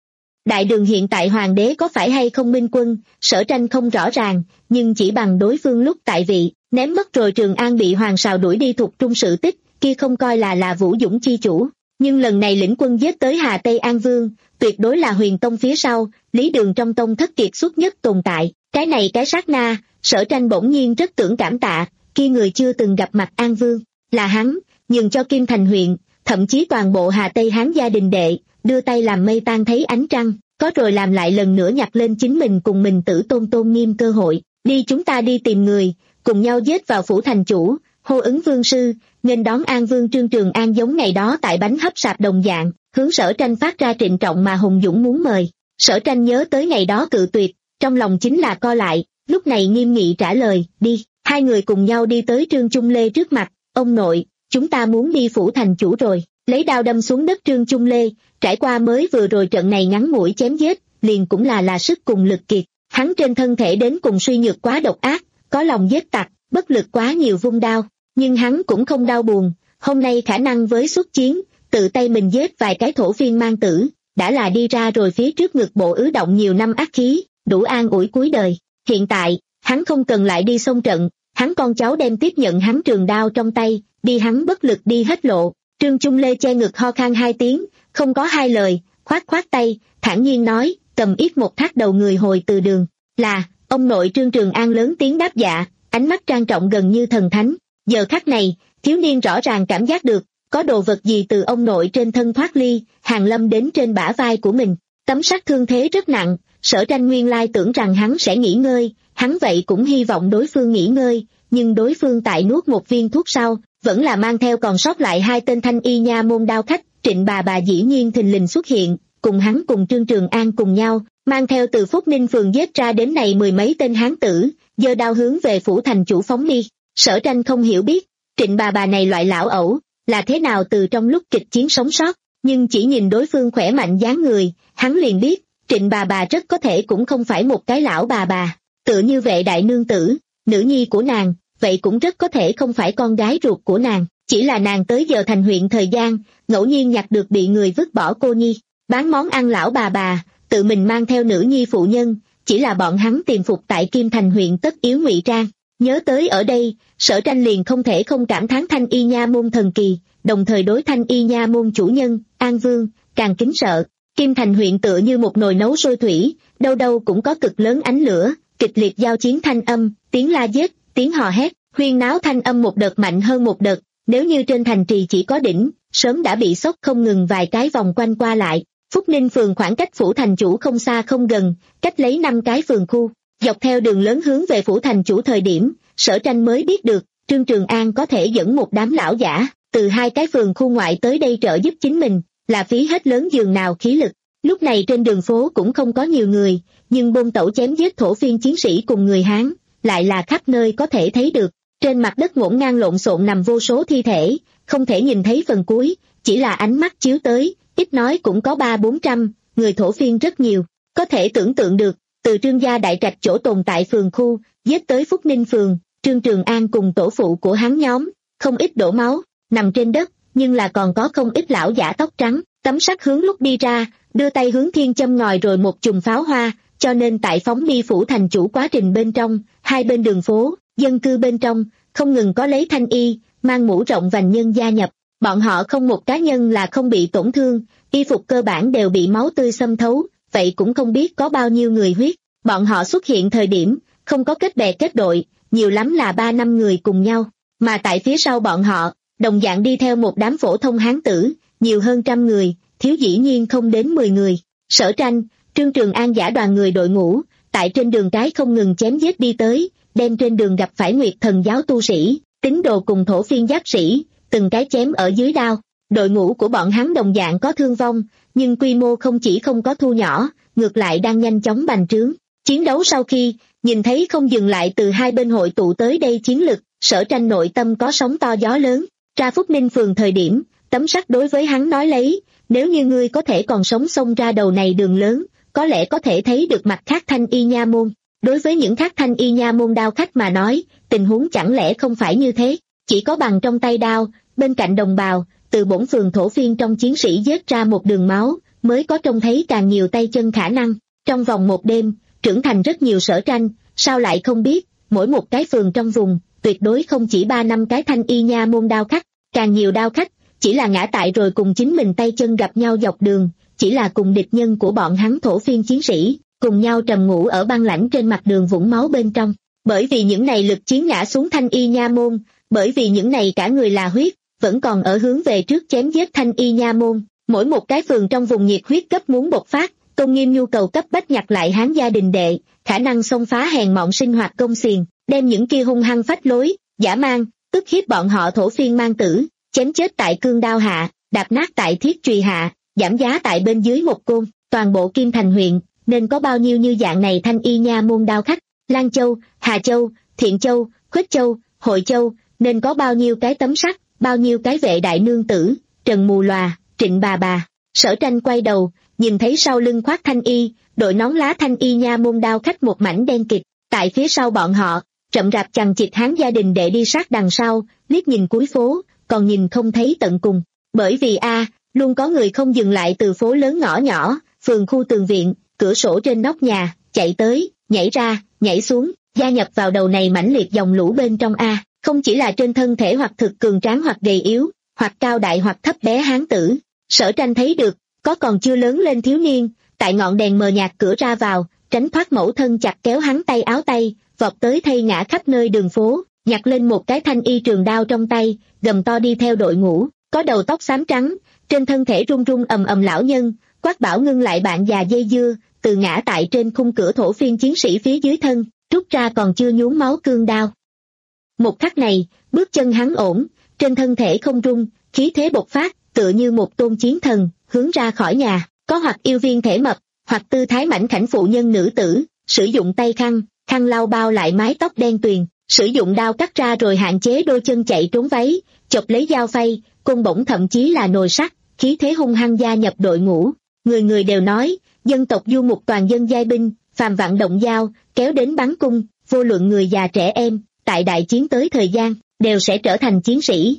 Đại đường hiện tại hoàng đế có phải hay không minh quân, Sở Tranh không rõ ràng, nhưng chỉ bằng đối phương lúc tại vị, ném mất rồi Trường An bị hoàng sào đuổi đi thuộc trung sự tích, kia không coi là là vũ dũng chi chủ. Nhưng lần này lĩnh quân giết tới Hà Tây An Vương, tuyệt đối là Huyền Tông phía sau, Lý Đường trong tông thất kiệt xuất nhất tồn tại. Cái này cái sát na, Sở Tranh bỗng nhiên rất tưởng cảm tạ, kia người chưa từng gặp mặt An Vương, là hắn, nhường cho Kim Thành huyện, thậm chí toàn bộ Hà Tây Hán gia đình đệ, đưa tay làm mây tan thấy ánh trăng, có rồi làm lại lần nữa nhặt lên chính mình cùng mình tử tôn tôn nghiêm cơ hội. Đi chúng ta đi tìm người, cùng nhau giết vào phủ thành chủ, hô ứng vương sư, nên đón An Vương Trương Trường An giống ngày đó tại bánh hấp sạp đồng dạng, hướng Sở Tranh phát ra trịnh trọng mà hùng dũng muốn mời. Sở Tranh nhớ tới ngày đó cự tuyệt, trong lòng chính là co lại, lúc này nghiêm nghị trả lời, đi. Hai người cùng nhau đi tới Trương Trung Lê trước mặt, ông nội, chúng ta muốn đi phủ thành chủ rồi. Lấy đao đâm xuống đất Trương Trung Lê, trải qua mới vừa rồi trận này ngắn ngủi chém giết, liền cũng là là sức cùng lực kiệt. Hắn trên thân thể đến cùng suy nhược quá độc ác, có lòng giết tặc, bất lực quá nhiều vung đao, nhưng hắn cũng không đau buồn. Hôm nay khả năng với xuất chiến, tự tay mình giết vài cái thổ phiên mang tử, đã là đi ra rồi phía trước ngực bộ ứ động nhiều năm ác khí, đủ an ủi cuối đời. Hiện tại, hắn không cần lại đi xông trận, hắn con cháu đem tiếp nhận hắn trường đao trong tay, đi hắn bất lực đi hết lộ. Trương Trung Lê che ngực ho khan hai tiếng, không có hai lời, khoát khoát tay, thản nhiên nói, cầm ít một thác đầu người hồi từ đường. Là, ông nội Trương Trường An lớn tiếng đáp dạ, ánh mắt trang trọng gần như thần thánh. Giờ khắc này, thiếu niên rõ ràng cảm giác được, có đồ vật gì từ ông nội trên thân thoát ly, hàng lâm đến trên bả vai của mình. Tấm sát thương thế rất nặng, Sở Tranh nguyên lai tưởng rằng hắn sẽ nghỉ ngơi, hắn vậy cũng hy vọng đối phương nghỉ ngơi, nhưng đối phương tại nuốt một viên thuốc sau, vẫn là mang theo còn sót lại hai tên Thanh Y Nha môn đao khách. Trịnh bà bà dĩ nhiên thình lình xuất hiện, cùng hắn cùng Trương Trường An cùng nhau, mang theo từ Phúc Ninh phường giết ra đến này mười mấy tên hán tử, giơ đao hướng về phủ thành chủ phóng đi. Sở Tranh không hiểu biết, Trịnh bà bà này loại lão ẩu, là thế nào từ trong lúc kịch chiến sống sót, nhưng chỉ nhìn đối phương khỏe mạnh dáng người, hắn liền biết, Trịnh bà bà rất có thể cũng không phải một cái lão bà bà, tựa như Vệ đại nương tử, nữ nhi của nàng, vậy cũng rất có thể không phải con gái ruột của nàng, chỉ là nàng tới giờ thành huyện thời gian, ngẫu nhiên nhặt được bị người vứt bỏ cô nhi, bán món ăn lão bà bà, tự mình mang theo nữ nhi phụ nhân, chỉ là bọn hắn tìm phục tại Kim Thành huyện tất yếu ngụy trang. Nhớ tới ở đây, Sở Tranh liền không thể không cảm thán Thanh Y Nha môn thần kỳ, đồng thời đối Thanh Y Nha môn chủ nhân, An Vương, càng kính sợ. Kim Thành huyện tựa như một nồi nấu sôi thủy, đâu đâu cũng có cực lớn ánh lửa, kịch liệt giao chiến thanh âm, tiếng la giết, tiếng hò hét, huyên náo thanh âm một đợt mạnh hơn một đợt, nếu như trên thành trì chỉ có đỉnh, sớm đã bị sốc không ngừng vài cái vòng quanh qua lại. Phúc Ninh phường khoảng cách phủ thành chủ không xa không gần, cách lấy năm cái phường khu, dọc theo đường lớn hướng về phủ thành chủ thời điểm, Sở Tranh mới biết được, Trương Trường An có thể dẫn một đám lão giả, từ hai cái phường khu ngoại tới đây trợ giúp chính mình, là phí hết lớn giường nào khí lực. Lúc này trên đường phố cũng không có nhiều người, nhưng bôn tẩu chém giết thổ phiên chiến sĩ cùng người Hán, lại là khắp nơi có thể thấy được. Trên mặt đất ngổn ngang lộn xộn nằm vô số thi thể, không thể nhìn thấy phần cuối, chỉ là ánh mắt chiếu tới, ít nói cũng có ba bốn trăm, người thổ phiên rất nhiều. Có thể tưởng tượng được, từ Trương gia đại trạch chỗ tồn tại phường khu, giết tới Phúc Ninh phường, Trương Trường An cùng tổ phụ của hắn nhóm, không ít đổ máu, nằm trên đất, nhưng là còn có không ít lão giả tóc trắng, tấm sắt hướng lúc đi ra, đưa tay hướng thiên châm ngòi rồi một chùm pháo hoa, cho nên tại phóng đi phủ thành chủ quá trình bên trong, hai bên đường phố, dân cư bên trong, không ngừng có lấy thanh y, mang mũ rộng vành nhân gia nhập, bọn họ không một cá nhân là không bị tổn thương, y phục cơ bản đều bị máu tươi xâm thấu, vậy cũng không biết có bao nhiêu người huyết, bọn họ xuất hiện thời điểm, không có kết bè kết đội, nhiều lắm là ba năm người cùng nhau, mà tại phía sau bọn họ, đồng dạng đi theo một đám phổ thông hán tử, nhiều hơn trăm người, thiếu dĩ nhiên không đến mười người. Sở Tranh, Trương Trường An giả đoàn người đội ngũ, tại trên đường cái không ngừng chém giết đi tới, đem trên đường gặp phải Nguyệt Thần giáo tu sĩ, tín đồ cùng thổ phiên giáp sĩ, từng cái chém ở dưới đao. Đội ngũ của bọn hắn đồng dạng có thương vong, nhưng quy mô không chỉ không có thu nhỏ, ngược lại đang nhanh chóng bành trướng. Chiến đấu sau khi, nhìn thấy không dừng lại từ hai bên hội tụ tới đây chiến lực, Sở Tranh nội tâm có sóng to gió lớn. Ra Phúc Ninh phường thời điểm, tấm sắt đối với hắn nói lấy, nếu như ngươi có thể còn sống xông ra đầu này đường lớn, có lẽ có thể thấy được mặt khác Thanh Y Nha môn. Đối với những khác Thanh Y Nha môn đao khách mà nói, tình huống chẳng lẽ không phải như thế, chỉ có bằng trong tay đao, bên cạnh đồng bào, từ bổn phường thổ phiên trong chiến sĩ giết ra một đường máu, mới có trông thấy càng nhiều tay chân khả năng. Trong vòng một đêm, trưởng thành rất nhiều Sở Tranh, sao lại không biết, mỗi một cái phường trong vùng, tuyệt đối không chỉ ba năm cái Thanh Y Nha môn đao khách, càng nhiều đao khách, chỉ là ngã tại rồi cùng chính mình tay chân gặp nhau dọc đường, chỉ là cùng địch nhân của bọn hắn thổ phiên chiến sĩ, cùng nhau trầm ngủ ở băng lãnh trên mặt đường vũng máu bên trong. Bởi vì những này lực chiến ngã xuống Thanh Y Nha môn, bởi vì những này cả người là huyết, vẫn còn ở hướng về trước chém giết Thanh Y Nha môn, mỗi một cái phường trong vùng nhiệt huyết cấp muốn bộc phát, Tôn Nghiêm nhu cầu cấp bách nhặt lại hán gia đình đệ, khả năng xông phá hèn mọn sinh hoạt công xiềng, đem những kia hung hăng phách lối, giả mang, ức hiếp bọn họ thổ phiên mang tử, chém chết tại cương đao hạ, đạp nát tại thiết chùy hạ, giảm giá tại bên dưới một côn. Toàn bộ Kim Thành huyện, nên có bao nhiêu như dạng này Thanh Y Nha môn đao khách, Lan Châu, Hà Châu, Thiện Châu, Khuếch Châu, Hội Châu, nên có bao nhiêu cái tấm sắt, bao nhiêu cái vệ đại nương tử, Trần Mù Lòa, Trịnh bà bà. Sở Tranh quay đầu, nhìn thấy sau lưng khoác thanh y, đội nón lá Thanh Y Nha môn đao khách một mảnh đen kịt, tại phía sau bọn họ, rậm rạp chằng chịt hán gia đình đệ đi sát đằng sau, liếc nhìn cuối phố, còn nhìn không thấy tận cùng. Bởi vì a luôn có người không dừng lại từ phố lớn ngõ nhỏ, phường khu tường viện, cửa sổ trên nóc nhà, chạy tới, nhảy ra, nhảy xuống, gia nhập vào đầu này mãnh liệt dòng lũ bên trong a. Không chỉ là trên thân thể hoặc thực cường tráng hoặc gầy yếu, hoặc cao đại hoặc thấp bé hán tử. Sở Tranh thấy được, có còn chưa lớn lên thiếu niên, tại ngọn đèn mờ nhạt cửa ra vào, tránh thoát mẫu thân chặt kéo hắn tay áo tay, vọt tới thay ngã khắp nơi đường phố, nhặt lên một cái thanh y trường đao trong tay, gầm to đi theo đội ngũ, có đầu tóc xám trắng, trên thân thể run run ầm ầm lão nhân, quát bảo ngưng lại bạn già dây dưa, từ ngã tại trên khung cửa thổ phiên chiến sĩ phía dưới thân, rút ra còn chưa nhuốm máu cương đao. Một khắc này, bước chân hắn ổn, trên thân thể không rung, khí thế bộc phát, tựa như một tôn chiến thần, hướng ra khỏi nhà, có hoặc yêu viên thể mập, hoặc tư thái mảnh khảnh phụ nhân nữ tử, sử dụng tay khăn, khăn lau bao lại mái tóc đen tuyền, sử dụng đao cắt ra rồi hạn chế đôi chân chạy trốn váy, chộp lấy dao phay, côn bổng thậm chí là nồi sắt, khí thế hung hăng gia nhập đội ngũ. Người người đều nói, dân tộc du mục toàn dân giai binh, phàm vạn động dao, kéo đến bắn cung, vô luận người già trẻ em, tại đại chiến tới thời gian, đều sẽ trở thành chiến sĩ.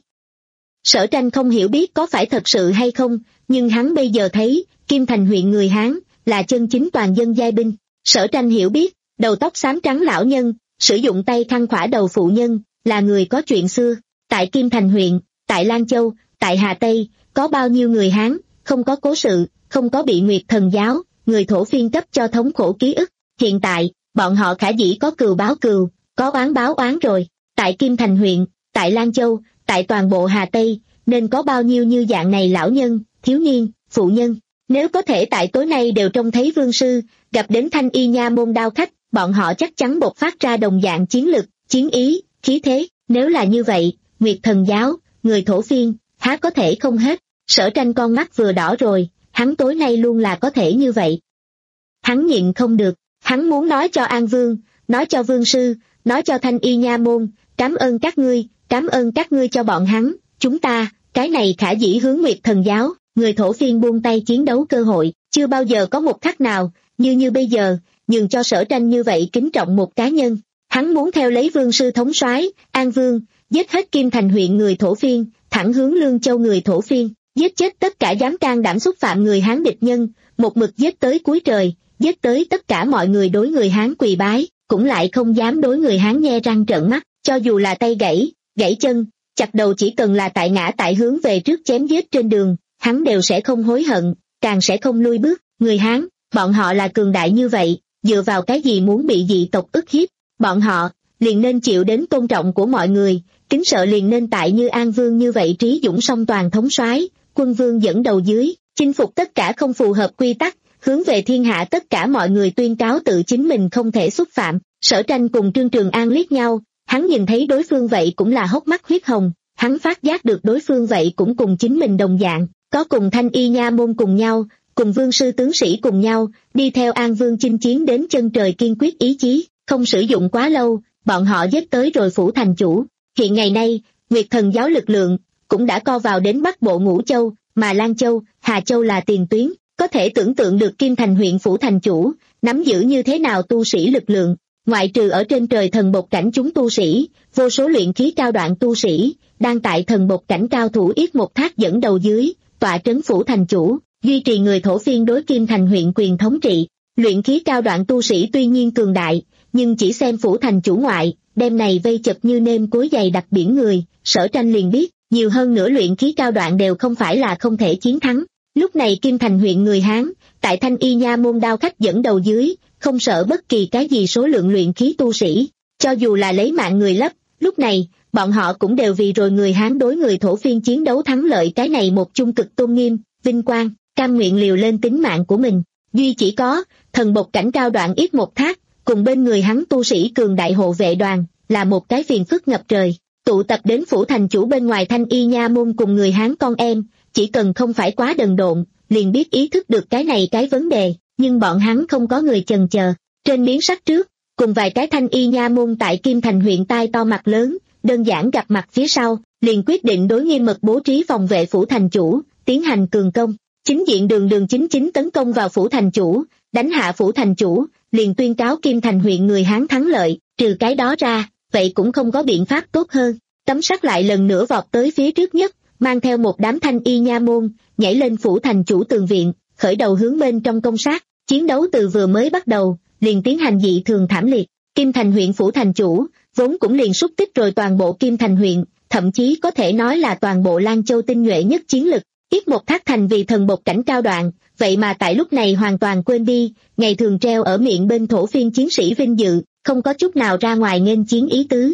Sở Tranh không hiểu biết có phải thật sự hay không, nhưng hắn bây giờ thấy, Kim Thành huyện người Hán, là chân chính toàn dân giai binh. Sở Tranh hiểu biết, đầu tóc xám trắng lão nhân, sử dụng tay khăn khỏa đầu phụ nhân, là người có chuyện xưa. Tại Kim Thành huyện, tại Lan Châu, tại Hà Tây, có bao nhiêu người Hán, không có cố sự, không có bị Nguyệt Thần giáo, người thổ phiên cấp cho thống khổ ký ức. Hiện tại, bọn họ khả dĩ có cừu báo cừu, có oán báo oán rồi. Tại Kim Thành huyện, tại Lan Châu, tại toàn bộ Hà Tây, nên có bao nhiêu như dạng này lão nhân, thiếu niên, phụ nhân. Nếu có thể tại tối nay đều trông thấy vương sư, gặp đến Thanh Y Nha môn đao khách, bọn họ chắc chắn bộc phát ra đồng dạng chiến lực, chiến ý, khí thế. Nếu là như vậy, Nguyệt Thần giáo, người thổ phiên, há có thể không hết. Sở Tranh con mắt vừa đỏ rồi, hắn tối nay luôn là có thể như vậy. Hắn nhịn không được, hắn muốn nói cho An Vương, nói cho vương sư, nói cho Thanh Y Nha môn, cảm ơn các ngươi, cảm ơn các ngươi cho bọn hắn, chúng ta, cái này khả dĩ hướng Nguyệt Thần giáo, người thổ phiên buông tay chiến đấu cơ hội, chưa bao giờ có một khắc nào, như như bây giờ, nhường cho Sở Tranh như vậy kính trọng một cá nhân. Hắn muốn theo lấy vương sư thống soái An Vương, giết hết Kim Thành huyện người thổ phiên, thẳng hướng Lương Châu người thổ phiên, giết chết tất cả dám can đảm xúc phạm người Hán địch nhân, một mực giết tới cuối trời, giết tới tất cả mọi người đối người Hán quỳ bái, cũng lại không dám đối người Hán nhe răng trợn mắt, cho dù là tay gãy, gãy chân, chặt đầu, chỉ cần là tại ngã tại hướng về trước chém giết trên đường, hắn đều sẽ không hối hận, càng sẽ không lui bước. Người Hán, bọn họ là cường đại như vậy, dựa vào cái gì muốn bị dị tộc ức hiếp? Bọn họ liền nên chịu đến tôn trọng của mọi người, kính sợ liền nên tại như An Vương như vậy trí dũng song toàn thống soái, quân vương dẫn đầu dưới, chinh phục tất cả không phù hợp quy tắc, hướng về thiên hạ tất cả mọi người tuyên cáo tự chính mình không thể xúc phạm. Sở Tranh cùng Trương Trường An liếc nhau, hắn nhìn thấy đối phương vậy cũng là hốc mắt huyết hồng, hắn phát giác được đối phương vậy cũng cùng chính mình đồng dạng, có cùng Thanh Y Nha môn cùng nhau, cùng vương sư tướng sĩ cùng nhau, đi theo An Vương chinh chiến đến chân trời kiên quyết ý chí, không sử dụng quá lâu, bọn họ giết tới rồi phủ thành chủ. Hiện ngày nay, Nguyệt Thần giáo lực lượng cũng đã co vào đến Bắc Bộ Ngũ Châu, mà Lan Châu, Hà Châu là tiền tuyến, có thể tưởng tượng được Kim Thành huyện phủ thành chủ nắm giữ như thế nào tu sĩ lực lượng. Ngoại trừ ở trên trời thần bộc cảnh chúng tu sĩ, vô số luyện khí cao đoạn tu sĩ đang tại thần bộc cảnh cao thủ Yết Một Thác dẫn đầu dưới tọa trấn phủ thành chủ, duy trì người thổ phiên đối Kim Thành huyện quyền thống trị. Luyện khí cao đoạn tu sĩ tuy nhiên cường đại, nhưng chỉ xem phủ thành chủ ngoại, đêm này vây chật như nêm cối dày đặc biển người, Sở Tranh liền biết, nhiều hơn nữa luyện khí cao đoạn đều không phải là không thể chiến thắng. Lúc này Kim Thành huyện người Hán, tại Thanh Y Nha môn đao khách dẫn đầu dưới, không sợ bất kỳ cái gì số lượng luyện khí tu sĩ, cho dù là lấy mạng người lấp, lúc này, bọn họ cũng đều vì rồi người Hán đối người thổ phiên chiến đấu thắng lợi cái này một chung cực tôn nghiêm, vinh quang, cam nguyện liều lên tính mạng của mình. Duy chỉ có, thần bộc cảnh cao đoạn Yết Một Thác, cùng bên người hắn tu sĩ cường đại hộ vệ đoàn, là một cái phiền phức ngập trời. Tụ tập đến phủ thành chủ bên ngoài Thanh Y Nha môn cùng người Hán con em, chỉ cần không phải quá đần độn, liền biết ý thức được cái này cái vấn đề, nhưng bọn hắn không có người chần chờ. Trên miếng sắt trước, cùng vài cái Thanh Y Nha môn tại Kim Thành huyện tai to mặt lớn, đơn giản gặp mặt phía sau, liền quyết định đối nghiêm mật bố trí phòng vệ phủ thành chủ, tiến hành cường công. Chính diện đường đường chính chính tấn công vào phủ thành chủ, đánh hạ phủ thành chủ, liền tuyên cáo Kim Thành huyện người Hán thắng lợi. Trừ cái đó ra, vậy cũng không có biện pháp tốt hơn. Tấm sắt lại lần nữa vọt tới phía trước nhất, mang theo một đám Thanh Y Nha môn, nhảy lên phủ thành chủ tường viện, khởi đầu hướng bên trong công sát. Chiến đấu từ vừa mới bắt đầu, liền tiến hành dị thường thảm liệt. Kim Thành huyện phủ thành chủ, vốn cũng liền xúc tích rồi toàn bộ Kim Thành huyện, thậm chí có thể nói là toàn bộ Lan Châu tinh nhuệ nhất chiến lực. Yết Một Thác thành vì thần bộc cảnh cao đoạn, vậy mà tại lúc này hoàn toàn quên đi, ngày thường treo ở miệng bên thổ phiên chiến sĩ vinh dự, không có chút nào ra ngoài nghênh chiến ý tứ.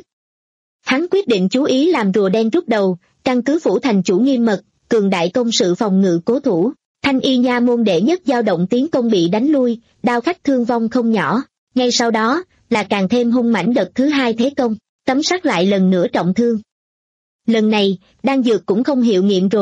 Hắn quyết định chú ý làm rùa đen rút đầu, căn cứ phủ thành chủ nghiêm mật, cường đại công sự phòng ngự cố thủ. Thanh Y Nha môn đệ nhất dao động tiến công bị đánh lui, đao khách thương vong không nhỏ. Ngay sau đó, là càng thêm hung mãnh đợt thứ hai thế công, tấm sắt lại lần nữa trọng thương. Lần này, đan dược cũng không hiệu nghiệm rồi,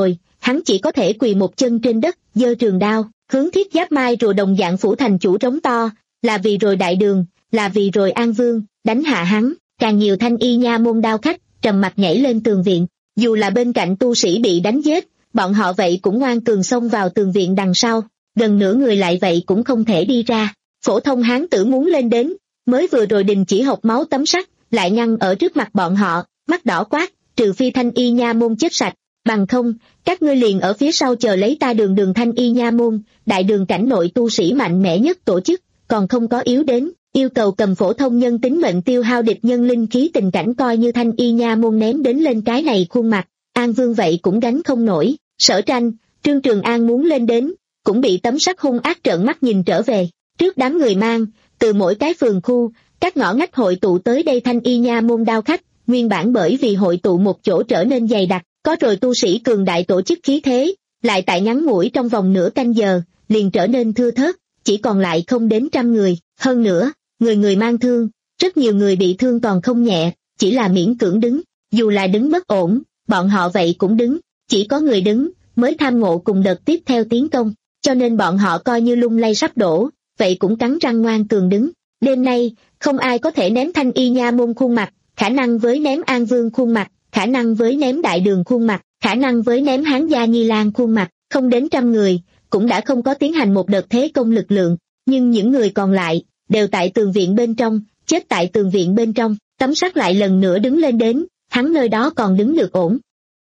hắn chỉ có thể quỳ một chân trên đất, giơ trường đao, hướng Thiết Giáp Mai rùa đồng dạng phủ thành chủ trống to, là vì rồi đại đường, là vì rồi An Vương, đánh hạ hắn. Càng nhiều thanh y nha môn đao khách, trầm mặt nhảy lên tường viện, dù là bên cạnh tu sĩ bị đánh giết, bọn họ vậy cũng ngoan cường xông vào tường viện đằng sau, gần nửa người lại vậy cũng không thể đi ra. Phổ thông hán tử muốn lên đến, mới vừa rồi đình chỉ hộc máu tấm sắt, lại ngăn ở trước mặt bọn họ, mắt đỏ quát, trừ phi thanh y nha môn chết sạch, bằng không, các ngươi liền ở phía sau chờ lấy ta đường đường thanh y nha môn, đại đường cảnh nội tu sĩ mạnh mẽ nhất tổ chức, còn không có yếu đến, yêu cầu cầm phổ thông nhân tính mệnh tiêu hao địch nhân linh khí tình cảnh coi như thanh y nha môn ném đến lên cái này khuôn mặt, An Vương vậy cũng gánh không nổi. Sở Tranh, Trương Trường An muốn lên đến, cũng bị tấm sắt hung ác trợn mắt nhìn trở về. Trước đám người mang, từ mỗi cái phường khu, các ngõ ngách hội tụ tới đây thanh y nha môn đao khách, nguyên bản bởi vì hội tụ một chỗ trở nên dày đặc, có rồi tu sĩ cường đại tổ chức khí thế, lại tại ngắn ngủi trong vòng nửa canh giờ, liền trở nên thưa thớt, chỉ còn lại không đến trăm người. Hơn nữa, người người mang thương, rất nhiều người bị thương còn không nhẹ, chỉ là miễn cưỡng đứng, dù là đứng bất ổn, bọn họ vậy cũng đứng, chỉ có người đứng, mới tham ngộ cùng đợt tiếp theo tiến công, cho nên bọn họ coi như lung lay sắp đổ, vậy cũng cắn răng ngoan cường đứng. Đêm nay, không ai có thể ném thanh y nha môn khuôn mặt, khả năng với ném An Vương khuôn mặt, khả năng với ném đại đường khuôn mặt, khả năng với ném Hán gia Nhi Lan khuôn mặt, không đến trăm người, cũng đã không có tiến hành một đợt thế công lực lượng, nhưng những người còn lại, đều tại tường viện bên trong, chết tại tường viện bên trong, tấm sắt lại lần nữa đứng lên đến, hắn nơi đó còn đứng được ổn.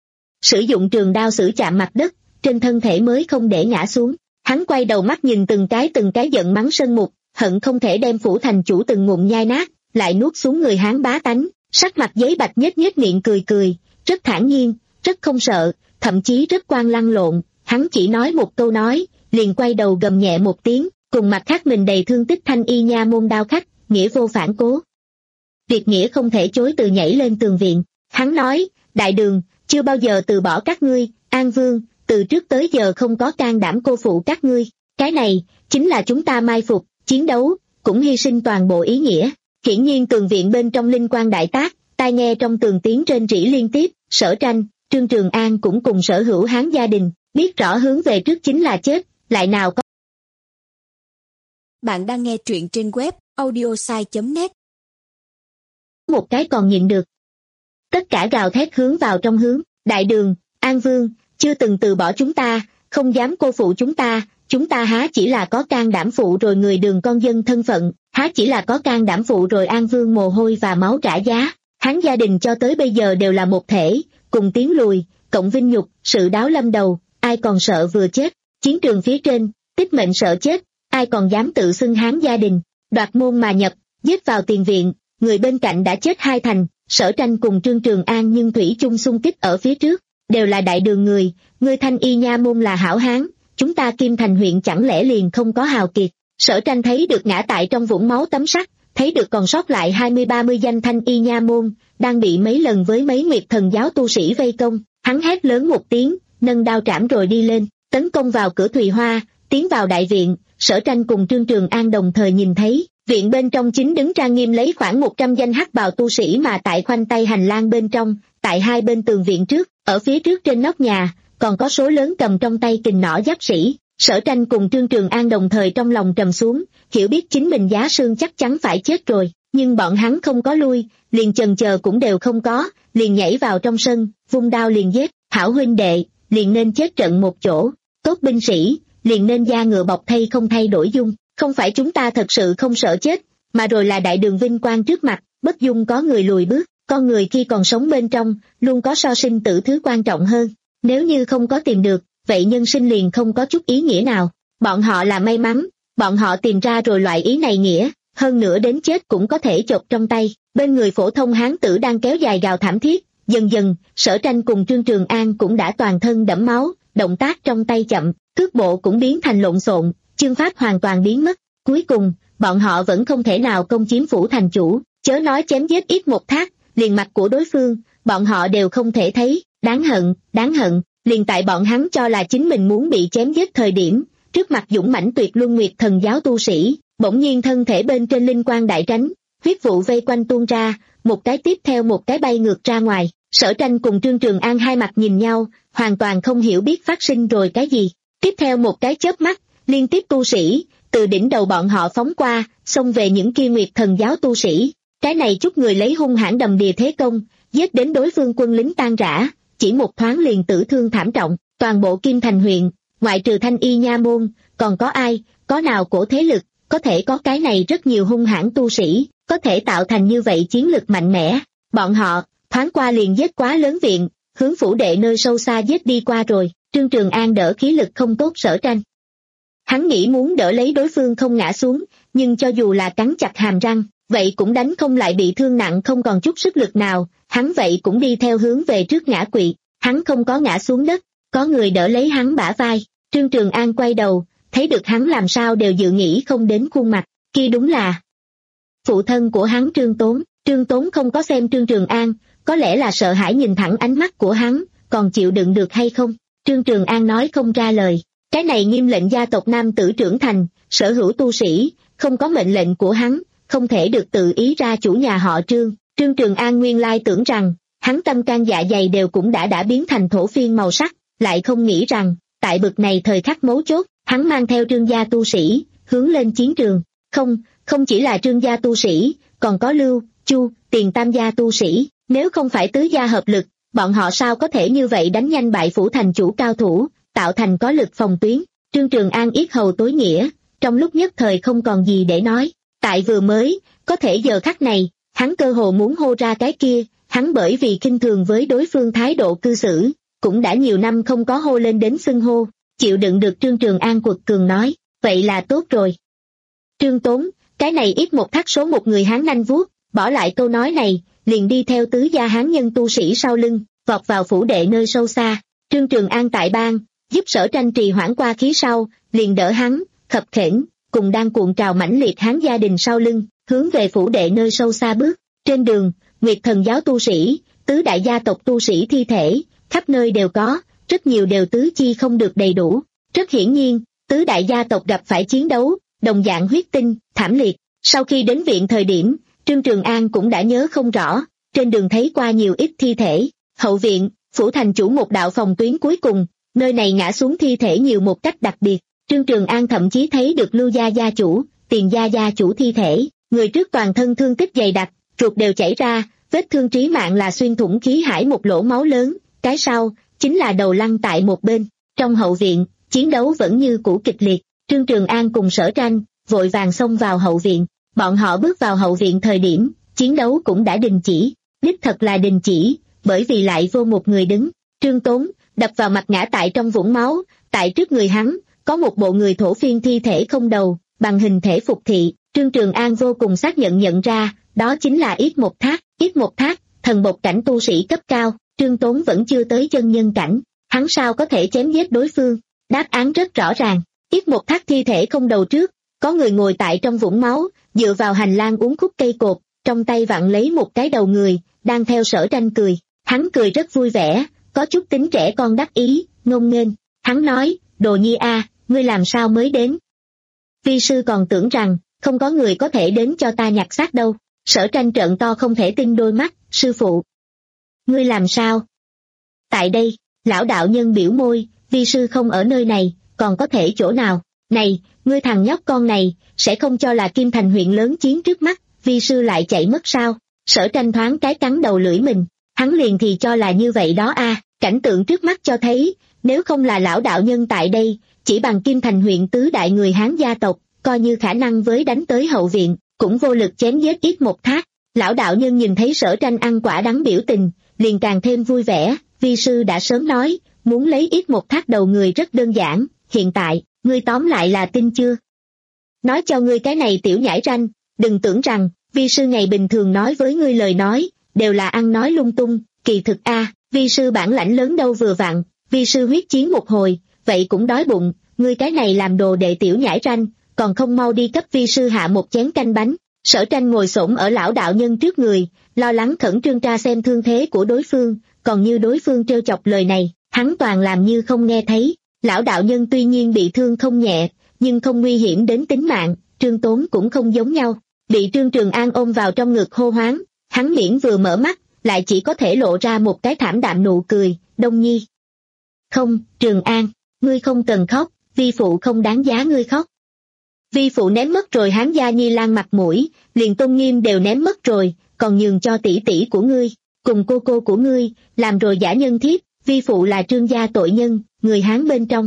Sử dụng trường đao xử chạm mặt đất, trên thân thể mới không để ngã xuống, hắn quay đầu mắt nhìn từng cái từng cái giận mắng Sơn Mục, hận không thể đem phủ thành chủ từng ngụm nhai nát, lại nuốt xuống người Hán bá tánh, sắc mặt giấy bạch nhếch nhếch miệng cười cười, rất thản nhiên, rất không sợ, thậm chí rất quan lăn lộn, hắn chỉ nói một câu nói, liền quay đầu gầm nhẹ một tiếng, cùng mặt khác mình đầy thương tích thanh y nha môn đao khách, nghĩa vô phản cố. Việc nghĩa không thể chối từ nhảy lên tường viện, hắn nói, đại đường, chưa bao giờ từ bỏ các ngươi, An Vương, từ trước tới giờ không có can đảm cô phụ các ngươi, cái này, chính là chúng ta mai phục, chiến đấu, cũng hy sinh toàn bộ ý nghĩa. Hiển nhiên tường viện bên trong linh quang đại tác, tai nghe trong tường tiếng trên rỉ liên tiếp, Sở Tranh, Trương Trường An cũng cùng sở hữu Hán gia đình, biết rõ hướng về trước chính là chết, lại nào có. Bạn đang nghe truyện trên web audiosai chấm net. Một cái còn nhịn được. Tất cả gào thét hướng vào trong hướng, đại đường, An Vương, chưa từng từ bỏ chúng ta, không dám cô phụ chúng ta, chúng ta há chỉ là có can đảm phụ rồi người đường con dân thân phận, há chỉ là có can đảm phụ rồi An Vương mồ hôi và máu trả giá. Hán gia đình cho tới bây giờ đều là một thể, cùng tiến lùi, cộng vinh nhục, sự đáo lâm đầu, ai còn sợ vừa chết, chiến trường phía trên, tích mệnh sợ chết, ai còn dám tự xưng Hán gia đình, đoạt môn mà nhập, giết vào tiền viện, người bên cạnh đã chết hai thành, Sở Tranh cùng Trương Trường An nhưng thủy chung xung kích ở phía trước, đều là đại đường người, ngươi thanh y nha môn là hảo hán, chúng ta Kim Thành huyện chẳng lẽ liền không có hào kiệt. Sở Tranh thấy được ngã tại trong vũng máu tấm sắt, thấy được còn sót lại hai mươi ba mươi danh thanh y nha môn, đang bị mấy lần với mấy nguyệt thần giáo tu sĩ vây công, hắn hét lớn một tiếng, nâng đao trảm rồi đi lên, tấn công vào cửa Thùy Hoa, tiến vào đại viện. Sở Tranh cùng Trương Trường An đồng thời nhìn thấy, viện bên trong chính đứng trang nghiêm lấy khoảng một trăm danh hắc bào tu sĩ mà tại khoanh tay hành lang bên trong, tại hai bên tường viện trước, ở phía trước trên nóc nhà, còn có số lớn cầm trong tay kình nỏ giáp sĩ. Sở Tranh cùng Trương Trường An đồng thời trong lòng trầm xuống, hiểu biết chính mình Giá Sương chắc chắn phải chết rồi, nhưng bọn hắn không có lui, liền chần chờ cũng đều không có, liền nhảy vào trong sân, vung đao liền giết, hảo huynh đệ, liền nên chết trận một chỗ, tốt binh sĩ, liền nên da ngựa bọc thây không thay đổi dung, không phải chúng ta thật sự không sợ chết, mà rồi là đại đường vinh quang trước mặt, bất dung có người lùi bước, con người khi còn sống bên trong, luôn có so sinh tử thứ quan trọng hơn, nếu như không có tìm được, vậy nhân sinh liền không có chút ý nghĩa nào. Bọn họ là may mắn, bọn họ tìm ra rồi loại ý này nghĩa, hơn nữa đến chết cũng có thể chộp trong tay. Bên người phổ thông hán tử đang kéo dài gào thảm thiết, dần dần, Sở Tranh cùng Trương Trường An cũng đã toàn thân đẫm máu, động tác trong tay chậm, cước bộ cũng biến thành lộn xộn, chương pháp hoàn toàn biến mất. Cuối cùng, bọn họ vẫn không thể nào công chiếm phủ thành chủ, chớ nói chém giết ít một thác, liền mặt của đối phương, bọn họ đều không thể thấy. Đáng hận, đáng hận. Liền tại bọn hắn cho là chính mình muốn bị chém giết thời điểm, trước mặt dũng mãnh tuyệt luân nguyệt thần giáo tu sĩ, bỗng nhiên thân thể bên trên linh quang đại tránh, huyết vụ vây quanh tuôn ra, một cái tiếp theo một cái bay ngược ra ngoài, Sở Tranh cùng Trương Trường An hai mặt nhìn nhau, hoàn toàn không hiểu biết phát sinh rồi cái gì. Tiếp theo một cái chớp mắt, liên tiếp tu sĩ, từ đỉnh đầu bọn họ phóng qua, xông về những kia Nguyệt Thần giáo tu sĩ. Cái này chút người lấy hung hãn đầm đìa thế công, giết đến đối phương quân lính tan rã, chỉ một thoáng liền tử thương thảm trọng, toàn bộ Kim Thành huyện, ngoại trừ Thanh Y Nha môn, còn có ai, có nào cổ thế lực, có thể có cái này rất nhiều hung hãn tu sĩ, có thể tạo thành như vậy chiến lực mạnh mẽ. Bọn họ, thoáng qua liền giết quá lớn viện, hướng phủ đệ nơi sâu xa giết đi qua rồi. Trương Trường An đỡ khí lực không tốt Sở Tranh. Hắn nghĩ muốn đỡ lấy đối phương không ngã xuống, nhưng cho dù là cắn chặt hàm răng, vậy cũng đánh không lại, bị thương nặng không còn chút sức lực nào, hắn vậy cũng đi theo hướng về trước ngã quỵ. Hắn không có ngã xuống đất, có người đỡ lấy hắn bả vai. Trương Trường An quay đầu, thấy được hắn làm sao đều dự nghĩ không đến khuôn mặt, kia đúng là phụ thân của hắn Trương Tốn. Trương Tốn không có xem Trương Trường An, có lẽ là sợ hãi nhìn thẳng ánh mắt của hắn, còn chịu đựng được hay không? Trương Trường An nói không ra lời. Cái này nghiêm lệnh gia tộc nam tử trưởng thành, sở hữu tu sĩ, không có mệnh lệnh của hắn, không thể được tự ý ra chủ nhà họ Trương. Trương Trường An nguyên lai tưởng rằng, hắn tâm can dạ dày đều cũng đã đã biến thành thổ phiên màu sắc, lại không nghĩ rằng, tại bực này thời khắc mấu chốt, hắn mang theo Trương gia tu sĩ, hướng lên chiến trường. Không, không chỉ là Trương gia tu sĩ, còn có Lưu, Chu, Tiền tam gia tu sĩ, nếu không phải tứ gia hợp lực, bọn họ sao có thể như vậy đánh nhanh bại phủ thành chủ cao thủ, tạo thành có lực phòng tuyến. Trương Trường An yết hầu tối nghĩa, trong lúc nhất thời không còn gì để nói. Tại vừa mới, có thể giờ khắc này, hắn cơ hồ muốn hô ra cái kia, hắn bởi vì khinh thường với đối phương thái độ cư xử, cũng đã nhiều năm không có hô lên đến xưng hô, chịu đựng được Trương Trường An quật cường nói, vậy là tốt rồi. Trương Tốn, cái này ít một thắt số một người Hán nanh vuốt, bỏ lại câu nói này, liền đi theo tứ gia Hán nhân tu sĩ sau lưng, vọt vào phủ đệ nơi sâu xa. Trương Trường An tại bang, giúp Sở Tranh trì hoãn qua khí sau, liền đỡ hắn, khập khểnh, cùng đang cuộn trào mãnh liệt Hán gia đình sau lưng, hướng về phủ đệ nơi sâu xa bước. Trên đường, Nguyệt Thần giáo tu sĩ, tứ đại gia tộc tu sĩ thi thể, khắp nơi đều có, rất nhiều đều tứ chi không được đầy đủ. Rất hiển nhiên, tứ đại gia tộc gặp phải chiến đấu, đồng dạng huyết tinh, thảm liệt. Sau khi đến viện thời điểm, Trương Trường An cũng đã nhớ không rõ, trên đường thấy qua nhiều ít thi thể. Hậu viện, phủ thành chủ một đạo phòng tuyến cuối cùng, nơi này ngã xuống thi thể nhiều một cách đặc biệt. Trương Trường An thậm chí thấy được Lưu gia gia chủ, Tiền gia gia chủ thi thể, người trước toàn thân thương tích dày đặc, ruột đều chảy ra, vết thương trí mạng là xuyên thủng khí hải một lỗ máu lớn, cái sau, chính là đầu lăn tại một bên. Trong hậu viện, chiến đấu vẫn như cũ kịch liệt, Trương Trường An cùng Sở Tranh, vội vàng xông vào hậu viện. Bọn họ bước vào hậu viện thời điểm, chiến đấu cũng đã đình chỉ, đích thật là đình chỉ, bởi vì lại vô một người đứng. Trương Tốn, đập vào mặt ngã tại trong vũng máu, tại trước người hắn, có một bộ người thổ phiên thi thể không đầu, bằng hình thể phục thị. Trương Trường An vô cùng xác nhận nhận ra, đó chính là Yết Một Thác. Yết Một Thác, thần bộc cảnh tu sĩ cấp cao. Trương Tốn vẫn chưa tới chân nhân cảnh, hắn sao có thể chém giết đối phương? Đáp án rất rõ ràng, Yết Một Thác thi thể không đầu trước, có người ngồi tại trong vũng máu, dựa vào hành lang uống khúc cây cột, trong tay vặn lấy một cái đầu người, đang theo Sở Tranh cười. Hắn cười rất vui vẻ, có chút tính trẻ con đắc ý, ngông nghênh. Hắn nói, Đồ Nhi a, ngươi làm sao mới đến? Vi sư còn tưởng rằng, không có người có thể đến cho ta nhặt xác đâu. Sở Tranh trợn to không thể tin đôi mắt, sư phụ. Ngươi làm sao? Tại đây, lão đạo nhân biểu môi, vi sư không ở nơi này, còn có thể chỗ nào? Này, ngươi thằng nhóc con này, sẽ không cho là Kim Thành huyện lớn chiến trước mắt, vi sư lại chạy mất sao? Sở Tranh thoáng cái cắn đầu lưỡi mình, hắn liền thì cho là như vậy đó a. Cảnh tượng trước mắt cho thấy, nếu không là lão đạo nhân tại đây, chỉ bằng Kim Thành huyện tứ đại người Hán gia tộc, coi như khả năng với đánh tới hậu viện, cũng vô lực chém giết Yết Một Thác. Lão đạo nhân nhìn thấy Sở Tranh ăn quả đắng biểu tình, liền càng thêm vui vẻ, vi sư đã sớm nói, muốn lấy Yết Một Thác đầu người rất đơn giản, hiện tại, ngươi tóm lại là tin chưa? Nói cho ngươi cái này tiểu nhãi ranh, đừng tưởng rằng, vi sư ngày bình thường nói với ngươi lời nói, đều là ăn nói lung tung, kỳ thực a, vi sư bản lãnh lớn đâu vừa vặn, vi sư huyết chiến một hồi, vậy cũng đói bụng, ngươi cái này làm đồ đệ tiểu nhãi ranh, còn không mau đi cấp vi sư hạ một chén canh bánh. Sở Tranh ngồi xổm ở lão đạo nhân trước người, lo lắng khẩn trương tra xem thương thế của đối phương, còn như đối phương trêu chọc lời này, hắn toàn làm như không nghe thấy. Lão đạo nhân tuy nhiên bị thương không nhẹ, nhưng không nguy hiểm đến tính mạng. Trương Tốn cũng không giống nhau, bị Trương Trường An ôm vào trong ngực hô hoáng, hắn miễn vừa mở mắt, lại chỉ có thể lộ ra một cái thảm đạm nụ cười. Đông Nhi. Không, Trường An, ngươi không cần khóc, vi phụ không đáng giá ngươi khóc. Vi phụ ném mất rồi Hán gia Nhi Lan mặt mũi, liền tôn nghiêm đều ném mất rồi, còn nhường cho tỷ tỷ của ngươi, cùng cô cô của ngươi, làm rồi giả nhân thiếp, vi phụ là Trương gia tội nhân, người Hán bên trong.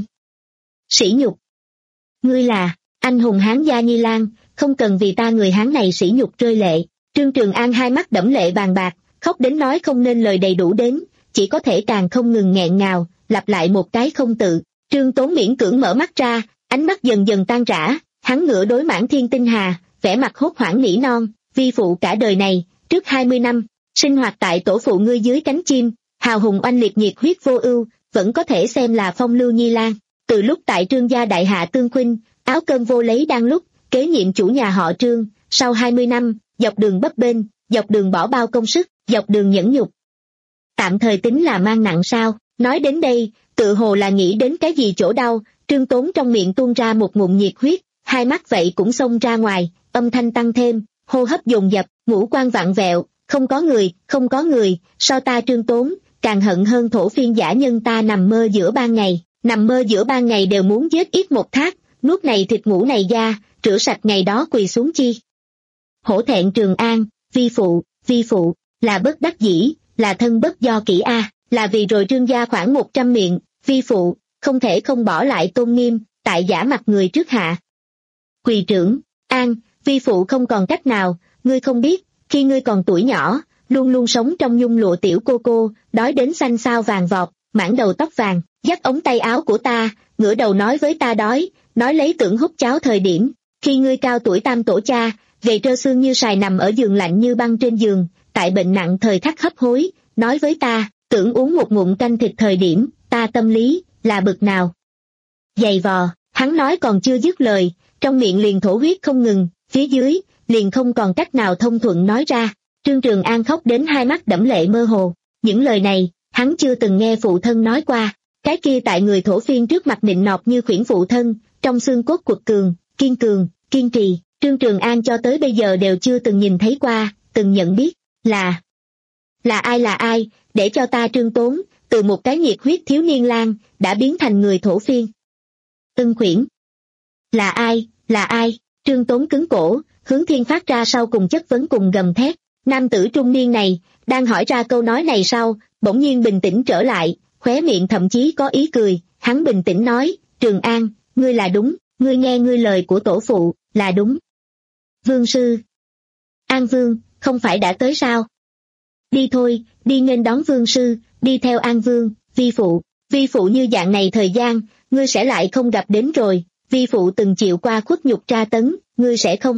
Sỉ nhục. Ngươi là anh hùng Hán gia Nhi Lan, không cần vì ta người Hán này sỉ nhục rơi lệ. Trương Trường An hai mắt đẫm lệ bàn bạc, khóc đến nói không nên lời đầy đủ đến, chỉ có thể càng không ngừng nghẹn ngào, lặp lại một cái không tự. Trương Tốn miễn cưỡng mở mắt ra, ánh mắt dần dần tan rã, hắn ngửa đối Mãn Thiên Tinh Hà, vẻ mặt hốt hoảng nỉ non, vi phụ cả đời này, trước hai mươi năm, sinh hoạt tại tổ phụ ngươi dưới cánh chim, hào hùng oanh liệt nhiệt huyết vô ưu, vẫn có thể xem là phong lưu Nhi Lan. Từ lúc tại Trương gia đại hạ tương khuynh, áo cơm vô lấy đang lúc, kế nhiệm chủ nhà họ Trương, sau hai mươi năm, dọc đường bấp bênh, dọc đường bỏ bao công sức, dọc đường nhẫn nhục. Tạm thời tính là mang nặng sao? Nói đến đây, tự hồ là nghĩ đến cái gì chỗ đau, Trương Tốn trong miệng tuôn ra một ngụm nhiệt huyết, hai mắt vậy cũng xông ra ngoài, âm thanh tăng thêm, hô hấp dồn dập, ngũ quan vặn vẹo, không có người, không có người, so ta Trương Tốn, càng hận hơn thổ phiên giả nhân ta nằm mơ giữa ban ngày, nằm mơ giữa ban ngày đều muốn giết ít một thác, nuốt này thịt ngủ này da, rửa sạch ngày đó quỳ xuống chi. Hổ thẹn Trường An, vi phụ, vi phụ, là bất đắc dĩ, là thân bất do kỷ a, là vì rồi Trương gia khoảng một trăm miệng, vi phụ, không thể không bỏ lại tôn nghiêm, tại giả mặt người trước hạ. Quỳ trưởng, An, vi phụ không còn cách nào, ngươi không biết, khi ngươi còn tuổi nhỏ, luôn luôn sống trong nhung lụa tiểu cô cô, đói đến xanh xao vàng vọt, mảng đầu tóc vàng, dắt ống tay áo của ta, ngửa đầu nói với ta đói, nói lấy tưởng hút cháo thời điểm, khi ngươi cao tuổi tam tổ cha, gầy trơ xương như sài nằm ở giường lạnh như băng trên giường, tại bệnh nặng thời khắc hấp hối, nói với ta, tưởng uống một ngụm canh thịt thời điểm, ta tâm lý, là bực nào. Dày vò, hắn nói còn chưa dứt lời, trong miệng liền thổ huyết không ngừng, phía dưới, liền không còn cách nào thông thuận nói ra. Trương Trường An khóc đến hai mắt đẫm lệ mơ hồ, những lời này, hắn chưa từng nghe phụ thân nói qua, cái kia tại người thổ phiên trước mặt nịnh nọt như khuyển phụ thân, trong xương cốt quật cường, kiên cường, kiên trì, Trương Trường An cho tới bây giờ đều chưa từng nhìn thấy qua, từng nhận biết, là, là ai là ai, để cho ta Trương Tốn, từ một cái nhiệt huyết thiếu niên lang, đã biến thành người thổ phiên. Ưng Khuyển, là ai, là ai, Trương Tốn cứng cổ, hướng thiên phát ra sau cùng chất vấn cùng gầm thét, nam tử trung niên này, đang hỏi ra câu nói này sau, bỗng nhiên bình tĩnh trở lại, khóe miệng thậm chí có ý cười, hắn bình tĩnh nói, Trường An, ngươi là đúng, ngươi nghe ngươi lời của tổ phụ, là đúng. Vương sư, An Vương, không phải đã tới sao? Đi thôi, đi nghênh đón Vương sư, đi theo An Vương, vi phụ, vi phụ như dạng này thời gian, ngươi sẽ lại không gặp đến rồi, vi phụ từng chịu qua khuất nhục tra tấn, ngươi sẽ không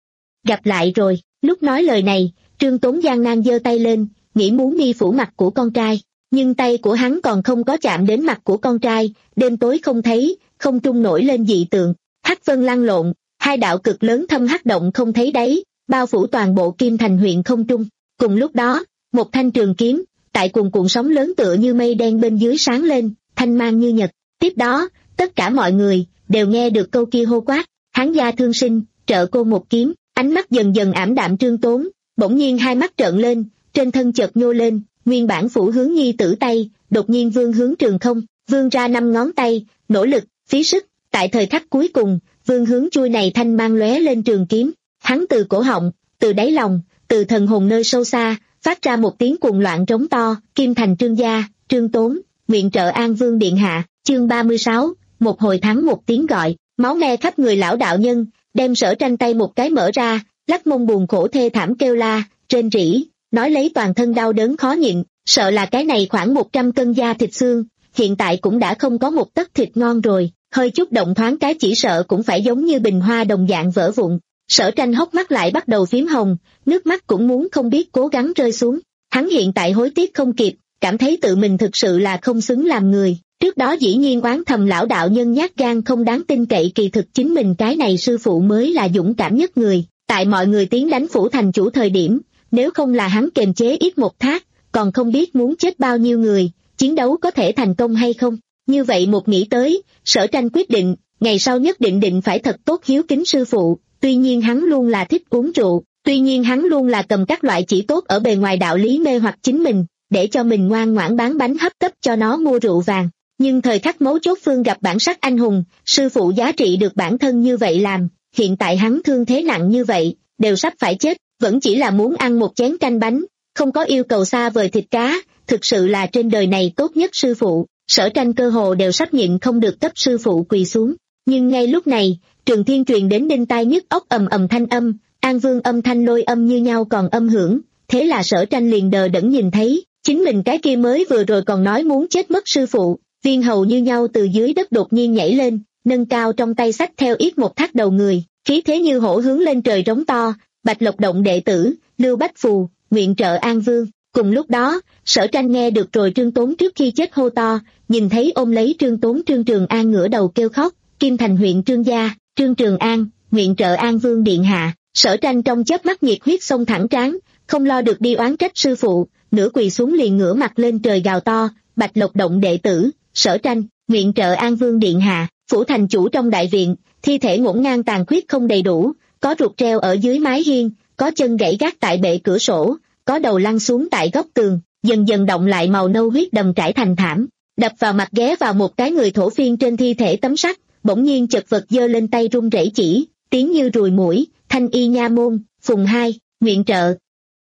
gặp lại rồi. Lúc nói lời này, Trương Tốn gian nan giơ tay lên, nghĩ muốn đi phủ mặt của con trai, nhưng tay của hắn còn không có chạm đến mặt của con trai, đêm tối không thấy, không trung nổi lên dị tượng, hắc vân lăn lộn, hai đạo cực lớn thâm hắc động không thấy đáy, bao phủ toàn bộ Kim Thành huyện không trung. Cùng lúc đó, một thanh trường kiếm, tại cuồn cuộn sóng lớn tựa như mây đen bên dưới sáng lên, thanh mang như nhật. Tiếp đó, tất cả mọi người đều nghe được câu kia hô quát, Hán gia thương sinh, trợ cô một kiếm. Ánh mắt dần dần ảm đạm Trương Tốn, bỗng nhiên hai mắt trợn lên, trên thân chợt nhô lên, nguyên bản phủ hướng nhi tử tay, đột nhiên vươn hướng trường không, vươn ra năm ngón tay, nỗ lực, phí sức, tại thời khắc cuối cùng, vươn hướng chui này thanh mang lóe lên trường kiếm, hắn từ cổ họng, từ đáy lòng, từ thần hồn nơi sâu xa, phát ra một tiếng cuồng loạn trống to, Kim Thành Trương gia, Trương Tốn, nguyện trợ An Vương điện hạ, chương ba mươi sáu, một hồi thắng một tiếng gọi, máu me khắp người lão đạo nhân, đem Sở Tranh tay một cái mở ra, lắc mông buồn khổ thê thảm kêu la, rên rỉ, nói lấy toàn thân đau đớn khó nhịn, sợ là cái này khoảng một trăm cân da thịt xương, hiện tại cũng đã không có một tấc thịt ngon rồi, hơi chút động thoáng cái chỉ sợ cũng phải giống như bình hoa đồng dạng vỡ vụn. Sở Tranh hốc mắt lại bắt đầu phím hồng, nước mắt cũng muốn không biết cố gắng rơi xuống, hắn hiện tại hối tiếc không kịp, cảm thấy tự mình thực sự là không xứng làm người. Trước đó dĩ nhiên oán thầm lão đạo nhân nhát gan không đáng tin cậy, kỳ thực chính mình cái này sư phụ mới là dũng cảm nhất người, tại mọi người tiến đánh phủ thành chủ thời điểm, nếu không là hắn kềm chế ít một thác, còn không biết muốn chết bao nhiêu người, chiến đấu có thể thành công hay không. Như vậy một nghĩ tới, Sở Tranh quyết định, ngày sau nhất định định phải thật tốt hiếu kính sư phụ, tuy nhiên hắn luôn là thích uống rượu, Tuy nhiên hắn luôn là cầm các loại chỉ tốt ở bề ngoài đạo lý mê hoặc chính mình, để cho mình ngoan ngoãn bán bánh hấp tấp cho nó mua rượu vàng. Nhưng thời khắc mấu chốt Phương gặp bản sắc anh hùng, sư phụ giá trị được bản thân như vậy làm, hiện tại hắn thương thế nặng như vậy, đều sắp phải chết, vẫn chỉ là muốn ăn một chén canh bánh, không có yêu cầu xa vời thịt cá, thực sự là trên đời này tốt nhất sư phụ. Sở Tranh cơ hồ đều sắp nhịn không được cấp sư phụ quỳ xuống. Nhưng ngay lúc này, Trường Thiên truyền đến đinh tai nhức óc ầm ầm thanh âm, An Vương âm thanh lôi âm như nhau còn âm hưởng, thế là Sở Tranh liền đờ đẫn nhìn thấy, chính mình cái kia mới vừa rồi còn nói muốn chết mất sư phụ, viên hầu như nhau từ dưới đất đột nhiên nhảy lên, nâng cao trong tay xách theo yết một thác đầu người, khí thế như hổ hướng lên trời rống to, Bạch Lộc Động đệ tử, Lưu Bách Phù, nguyện trợ An Vương. Cùng lúc đó, Sở Tranh nghe được rồi Trương Tốn trước khi chết hô to, nhìn thấy ôm lấy Trương Tốn Trương Trường An ngửa đầu kêu khóc, Kim Thành huyện Trương gia, Trương Trường An, nguyện trợ An Vương điện hạ. Sở Tranh trong chớp mắt nhiệt huyết xông thẳng trán, không lo được đi oán trách sư phụ, nửa quỳ xuống liền ngửa mặt lên trời gào to, Bạch Lộc Động đệ tử, Sở Tranh, nguyện trợ An Vương điện hạ. Phủ thành chủ trong đại viện, thi thể ngổn ngang tàn khuyết không đầy đủ, có ruột treo ở dưới mái hiên, có chân gãy gác tại bệ cửa sổ, có đầu lăn xuống tại góc tường, dần dần động lại màu nâu huyết đầm trải thành thảm, đập vào mặt ghé vào một cái người thổ phiên trên thi thể tấm sắt, bỗng nhiên chật vật giơ lên tay run rẩy chỉ, tiếng như ruồi muỗi, Thanh Y nha môn, phùng hai, nguyện trợ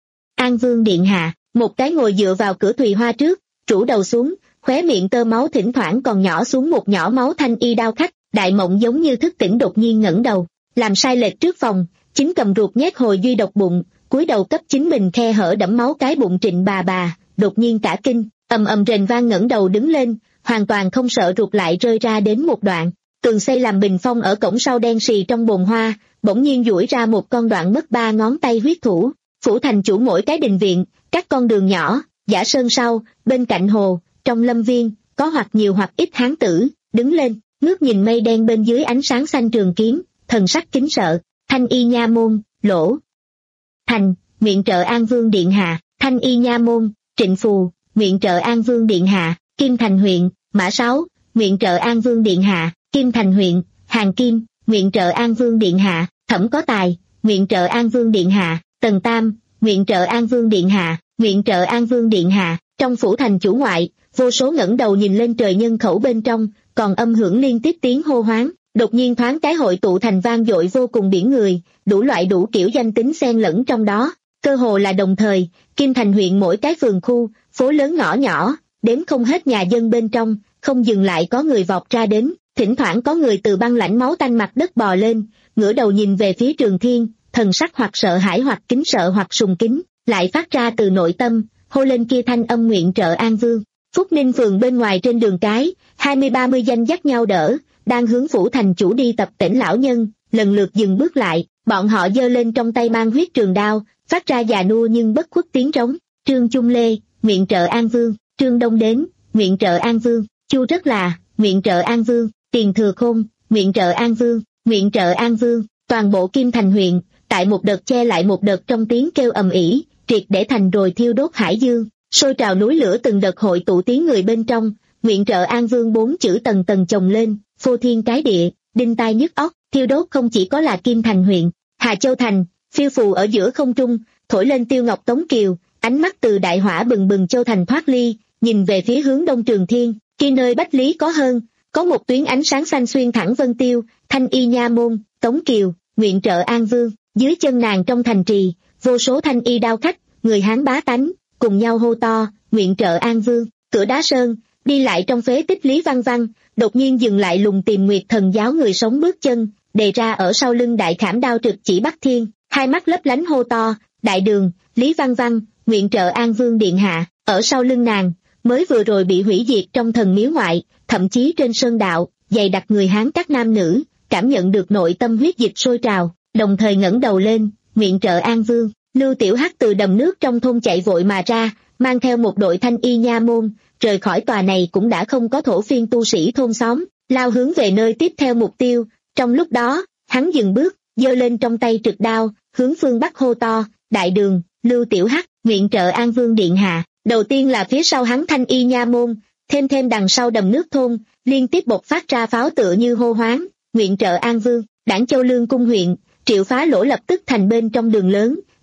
An Vương điện hạ. Một cái ngồi dựa vào cửa thùy hoa trước, rũ đầu xuống, khóe miệng tơ máu thỉnh thoảng còn nhỏ xuống một nhỏ máu Thanh Y đao khách. Đại Mộng giống như thức tỉnh đột nhiên ngẩng đầu, làm sai lệch trước phòng, chính cầm ruột nhét hồi duy độc bụng, cúi đầu cấp chính mình khe hở đẫm máu cái bụng Trịnh bà bà, đột nhiên cả kinh, ầm ầm rền vang ngẩng đầu đứng lên, hoàn toàn không sợ ruột lại rơi ra đến một đoạn. Tường xây làm bình phong ở cổng sau đen xì trong bồn hoa, bỗng nhiên duỗi ra một con đoạn mất ba ngón tay huyết thủ. Phủ thành chủ mỗi cái đình viện, các con đường nhỏ, giả sơn sau, bên cạnh hồ, trong lâm viên, có hoặc nhiều hoặc ít hán tử, đứng lên, ngước nhìn mây đen bên dưới ánh sáng xanh trường kiếm, thần sắc kính sợ. Thanh Y nha môn, Lỗ Thành, nguyện trợ An Vương điện hạ. Thanh Y nha môn, Trịnh Phù, nguyện trợ An Vương điện hạ. Kim Thành huyện, Mã Sáu, nguyện trợ An Vương điện hạ. Kim Thành huyện, Hàng Kim, nguyện trợ An Vương điện hạ. Thẩm Có Tài, nguyện trợ An Vương điện hạ. Tần Tam, nguyện trợ An Vương điện hạ. Nguyện trợ An Vương điện hạ. Trong phủ thành chủ ngoại, vô số ngẩng đầu nhìn lên trời nhân khẩu bên trong, còn âm hưởng liên tiếp tiếng hô hoáng, đột nhiên thoáng cái hội tụ thành vang dội vô cùng biển người, đủ loại đủ kiểu danh tính xen lẫn trong đó, cơ hồ là đồng thời. Kim Thành huyện mỗi cái phường khu, phố lớn ngõ nhỏ, đếm không hết nhà dân bên trong, không dừng lại có người vọt ra đến, thỉnh thoảng có người từ băng lãnh máu tanh mặt đất bò lên, ngửa đầu nhìn về phía Trường Thiên, thần sắc hoặc sợ hãi hoặc kính sợ hoặc sùng kính, lại phát ra từ nội tâm, hô lên kia thanh âm nguyện trợ An Vương. Phúc Ninh phường bên ngoài trên đường cái, hai mươi ba mươi danh dắt nhau đỡ, đang hướng phủ thành chủ đi tập tỉnh lão nhân, lần lượt dừng bước lại, bọn họ giơ lên trong tay mang huyết trường đao, phát ra già nua nhưng bất khuất tiếng trống. Trương Trung Lê, nguyện trợ An Vương. Trương Đông Đến, nguyện trợ An Vương. Chu Rất Là, nguyện trợ An Vương. Tiền Thừa Khôn, nguyện trợ An Vương. Nguyện trợ An Vương. Toàn bộ Kim Thành huyện, tại một đợt che lại một đợt trong tiếng kêu ầm ĩ, triệt để thành rồi thiêu đốt hải dương, sôi trào núi lửa từng đợt hội tụ tiếng người bên trong. Nguyện trợ An Vương bốn chữ tầng tầng chồng lên, phô thiên cái địa, đinh tai nhức óc. Thiêu đốt không chỉ có là Kim Thành huyện, Hà Châu thành, phiêu phù ở giữa không trung, thổi lên Tiêu Ngọc Tống Kiều, ánh mắt từ đại hỏa bừng bừng Châu thành thoát ly, nhìn về phía hướng đông Trường Thiên, khi nơi Bách Lý có hơn, có một tuyến ánh sáng xanh xuyên thẳng Vân Tiêu. Thanh Y nha môn, Tống Kiều, nguyện trợ An Vương. Dưới chân nàng trong thành trì, vô số thanh y đao khách, người Hán bá tánh, cùng nhau hô to, nguyện trợ An Vương. Cửa Đá Sơn, đi lại trong phế tích Lý Văn Văn, đột nhiên dừng lại lùng tìm Nguyệt Thần giáo người sống bước chân, đề ra ở sau lưng đại khảm đao trực chỉ Bắc Thiên, hai mắt lấp lánh hô to, đại đường, Lý Văn Văn, nguyện trợ An Vương điện hạ. Ở sau lưng nàng, mới vừa rồi bị hủy diệt trong thần miếu ngoại, thậm chí trên sơn đạo, dày đặc người Hán các nam nữ, cảm nhận được nội tâm huyết dịch sôi trào, đồng thời ngẩng đầu lên, nguyện trợ An Vương. Lưu Tiểu Hắc từ đầm nước trong thôn chạy vội mà ra, mang theo một đội thanh y nha môn, rời khỏi tòa này cũng đã không có thổ phiên tu sĩ thôn xóm, lao hướng về nơi tiếp theo mục tiêu. Trong lúc đó, hắn dừng bước, giơ lên trong tay trực đao, hướng phương Bắc hô to, đại đường, Lưu Tiểu Hắc, nguyện trợ An Vương điện hạ. Đầu tiên là phía sau hắn thanh y nha môn, thêm thêm đằng sau đầm nước thôn, liên tiếp bộc phát ra pháo tựa như hô hoáng, nguyện trợ An Vương. Đảng Châu Lương cung huyện, Triệu Phá Lỗ lập tức thành bên trong đường lớn,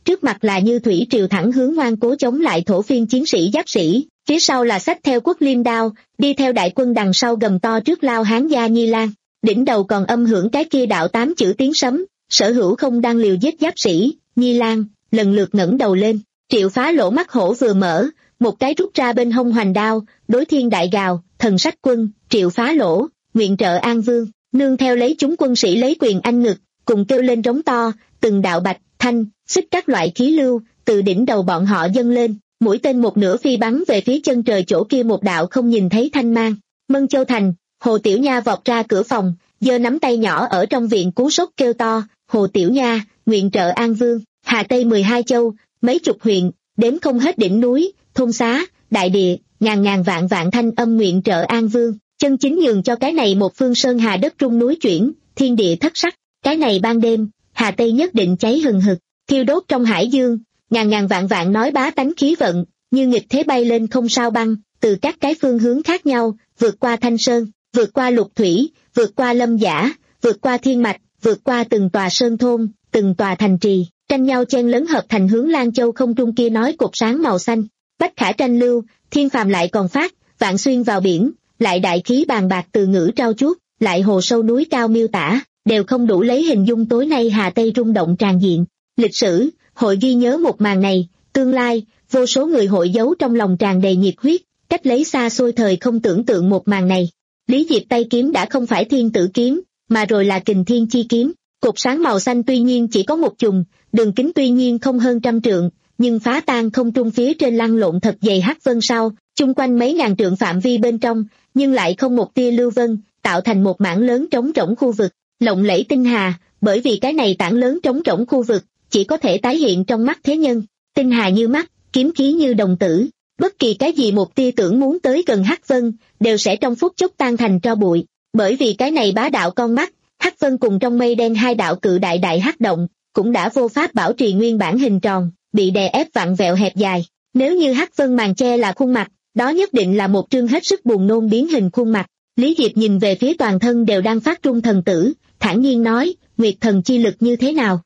trước mặt là như thủy triều thẳng hướng ngoan cố chống lại thổ phiên chiến sĩ giáp sĩ, phía sau là xách theo quốc liêm đao, đi theo đại quân đằng sau gầm to trước lao hán gia Nhi Lan, đỉnh đầu còn âm hưởng cái kia đạo tám chữ tiếng sấm, Sở Hữu không đang liều giết giáp sĩ, Nhi Lan, lần lượt ngẩng đầu lên, Triệu Phá Lỗ mắt hổ vừa mở, một cái rút ra bên hông hoành đao, đối thiên đại gào, thần sách quân, Triệu Phá Lỗ, nguyện trợ An Vương, nương theo lấy chúng quân sĩ lấy quyền anh ngực, cùng kêu lên rống to, từng đạo bạch, thanh, xích các loại khí lưu, từ đỉnh đầu bọn họ dâng lên, mũi tên một nửa phi bắn về phía chân trời chỗ kia một đạo không nhìn thấy thanh mang. Mân Châu Thành, Hồ Tiểu Nha vọt ra cửa phòng, giơ nắm tay nhỏ ở trong viện cú sốc kêu to, Hồ Tiểu Nha, nguyện trợ An Vương, Hà Tây mười hai châu, mấy chục huyện, đếm không hết đỉnh núi, thôn xá, đại địa, ngàn ngàn vạn vạn thanh âm nguyện trợ An Vương, chân chính nhường cho cái này một phương sơn hà đất rung núi chuyển, thiên địa thất sắc, cái này ban đêm, Hà Tây nhất định cháy hừng hực, thiêu đốt trong hải dương, ngàn ngàn vạn vạn nói bá tánh khí vận, như nghịch thế bay lên không sao băng, từ các cái phương hướng khác nhau, vượt qua Thanh Sơn, vượt qua Lục Thủy, vượt qua Lâm Giả, vượt qua Thiên Mạch, vượt qua từng tòa sơn thôn, từng tòa thành trì, tranh nhau chen lấn hợp thành hướng Lan Châu không trung kia nói cột sáng màu xanh, bách khả tranh lưu, thiên phàm lại còn phát, vạn xuyên vào biển, lại đại khí bàn bạc từ ngữ trao chuốt, lại hồ sâu núi cao miêu tả, đều không đủ lấy hình dung tối nay Hà Tây rung động tràn diện. Lịch sử, hội ghi nhớ một màn này, tương lai, vô số người hội giấu trong lòng tràn đầy nhiệt huyết, cách lấy xa xôi thời không tưởng tượng một màn này. Lý Diệp tay kiếm đã không phải thiên tử kiếm, mà rồi là kình thiên chi kiếm, cột sáng màu xanh tuy nhiên chỉ có một chùm, đường kính tuy nhiên không hơn trăm trượng, nhưng phá tan không trung phía trên lăn lộn thật dày hắc vân sau, chung quanh mấy ngàn trượng phạm vi bên trong, nhưng lại không một tia lưu vân, tạo thành một mảng lớn trống rỗng khu vực, lộng lẫy tinh hà, bởi vì cái này tảng lớn trống rỗng khu vực, chỉ có thể tái hiện trong mắt thế nhân, tinh hà như mắt, kiếm khí như đồng tử, bất kỳ cái gì một tia tưởng muốn tới gần hắc vân, đều sẽ trong phút chốc tan thành tro bụi, bởi vì cái này bá đạo con mắt, hắc vân cùng trong mây đen hai đạo cự đại đại hắc động, cũng đã vô pháp bảo trì nguyên bản hình tròn, bị đè ép vặn vẹo hẹp dài, nếu như hắc vân màn che là khuôn mặt, đó nhất định là một trương hết sức buồn nôn biến hình khuôn mặt. Lý Diệp nhìn về phía toàn thân đều đang phát trung thần tử, thản nhiên nói, Nguyệt thần chi lực như thế nào?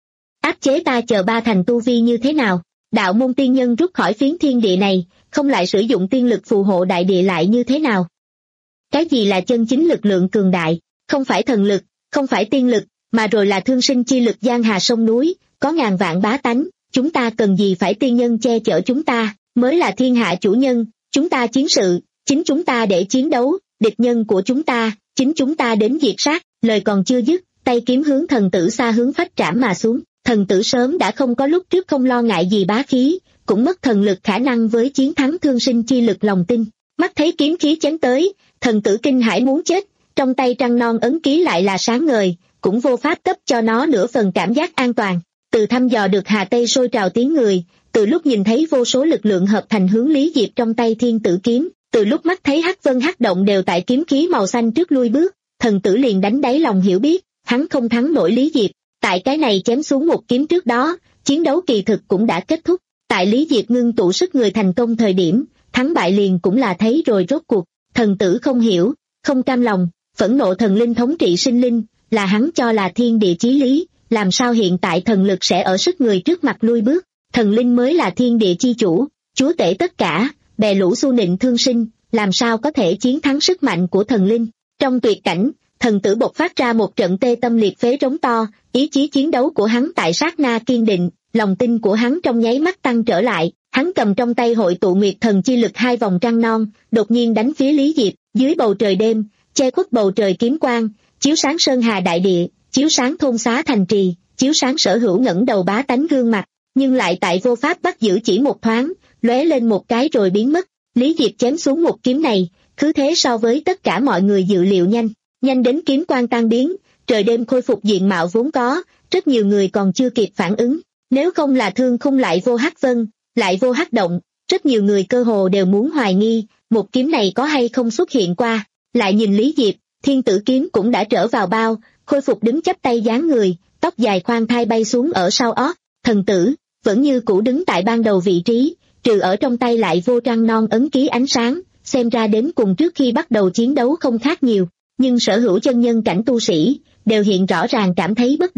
Áp chế ta chờ ba thành tu vi như thế nào? Đạo môn tiên nhân rút khỏi phiến thiên địa này, không lại sử dụng tiên lực phù hộ đại địa lại như thế nào? Cái gì là chân chính lực lượng cường đại? Không phải thần lực, không phải tiên lực, mà rồi là thương sinh chi lực giang hà sông núi, có ngàn vạn bá tánh, chúng ta cần gì phải tiên nhân che chở chúng ta, mới là thiên hạ chủ nhân, chúng ta chiến sự, chính chúng ta để chiến đấu, địch nhân của chúng ta, chính chúng ta đến diệt sát, lời còn chưa dứt, tay kiếm hướng thần tử xa hướng phách trảm mà xuống, thần tử sớm đã không có lúc trước không lo ngại gì bá khí, cũng mất thần lực khả năng với chiến thắng thương sinh chi lực lòng tin, mắt thấy kiếm khí chém tới, thần tử kinh hãi muốn chết, trong tay trăng non ấn ký lại là sáng ngời, cũng vô pháp cấp cho nó nửa phần cảm giác an toàn, từ thăm dò được Hà Tây sôi trào tiếng người, từ lúc nhìn thấy vô số lực lượng hợp thành hướng Lý Diệp trong tay thiên tử kiếm, từ lúc mắt thấy hắc vân hắc động đều tại kiếm khí màu xanh trước lui bước, thần tử liền đánh đáy lòng hiểu biết, hắn không thắng nổi Lý Diệp, tại cái này chém xuống một kiếm trước đó, chiến đấu kỳ thực cũng đã kết thúc, tại Lý Diệp ngưng tụ sức người thành công thời điểm, thắng bại liền cũng là thấy rồi rốt cuộc, thần tử không hiểu, không cam lòng, phẫn nộ thần linh thống trị sinh linh, là hắn cho là thiên địa chí lý, làm sao hiện tại thần lực sẽ ở sức người trước mặt lui bước, thần linh mới là thiên địa chi chủ, chúa tể tất cả, bè lũ xu nịnh thương sinh, làm sao có thể chiến thắng sức mạnh của thần linh. Trong tuyệt cảnh, thần tử bộc phát ra một trận tê tâm liệt phế rống to, ý chí chiến đấu của hắn tại sát na kiên định, lòng tin của hắn trong nháy mắt tăng trở lại, hắn cầm trong tay hội tụ nguyệt thần chi lực hai vòng trăng non, đột nhiên đánh phía Lý Diệp, dưới bầu trời đêm, che khuất bầu trời kiếm quang, chiếu sáng sơn hà đại địa, chiếu sáng thôn xá thành trì, chiếu sáng Sở Hữu ngẩng đầu bá tánh gương mặt, nhưng lại tại vô pháp bắt giữ chỉ một thoáng, lóe lên một cái rồi biến mất. Lý Diệp chém xuống một kiếm này, cứ thế so với tất cả mọi người dự liệu nhanh, nhanh đến kiếm quang tan biến, trời đêm khôi phục diện mạo vốn có, rất nhiều người còn chưa kịp phản ứng, nếu không là thương khung lại vô hắc vân, lại vô hắc động, rất nhiều người cơ hồ đều muốn hoài nghi, một kiếm này có hay không xuất hiện qua, lại nhìn Lý Diệp, thiên tử kiếm cũng đã trở vào bao, khôi phục đứng chắp tay dáng người, tóc dài khoan thai bay xuống ở sau ót, thần tử, vẫn như cũ đứng tại ban đầu vị trí, trừ ở trong tay lại vô trăng non ấn ký ánh sáng, xem ra đến cùng trước khi bắt đầu chiến đấu không khác nhiều, nhưng Sở Hữu chân nhân cảnh tu sĩ, đều hiện rõ ràng cảm thấy bất đồng,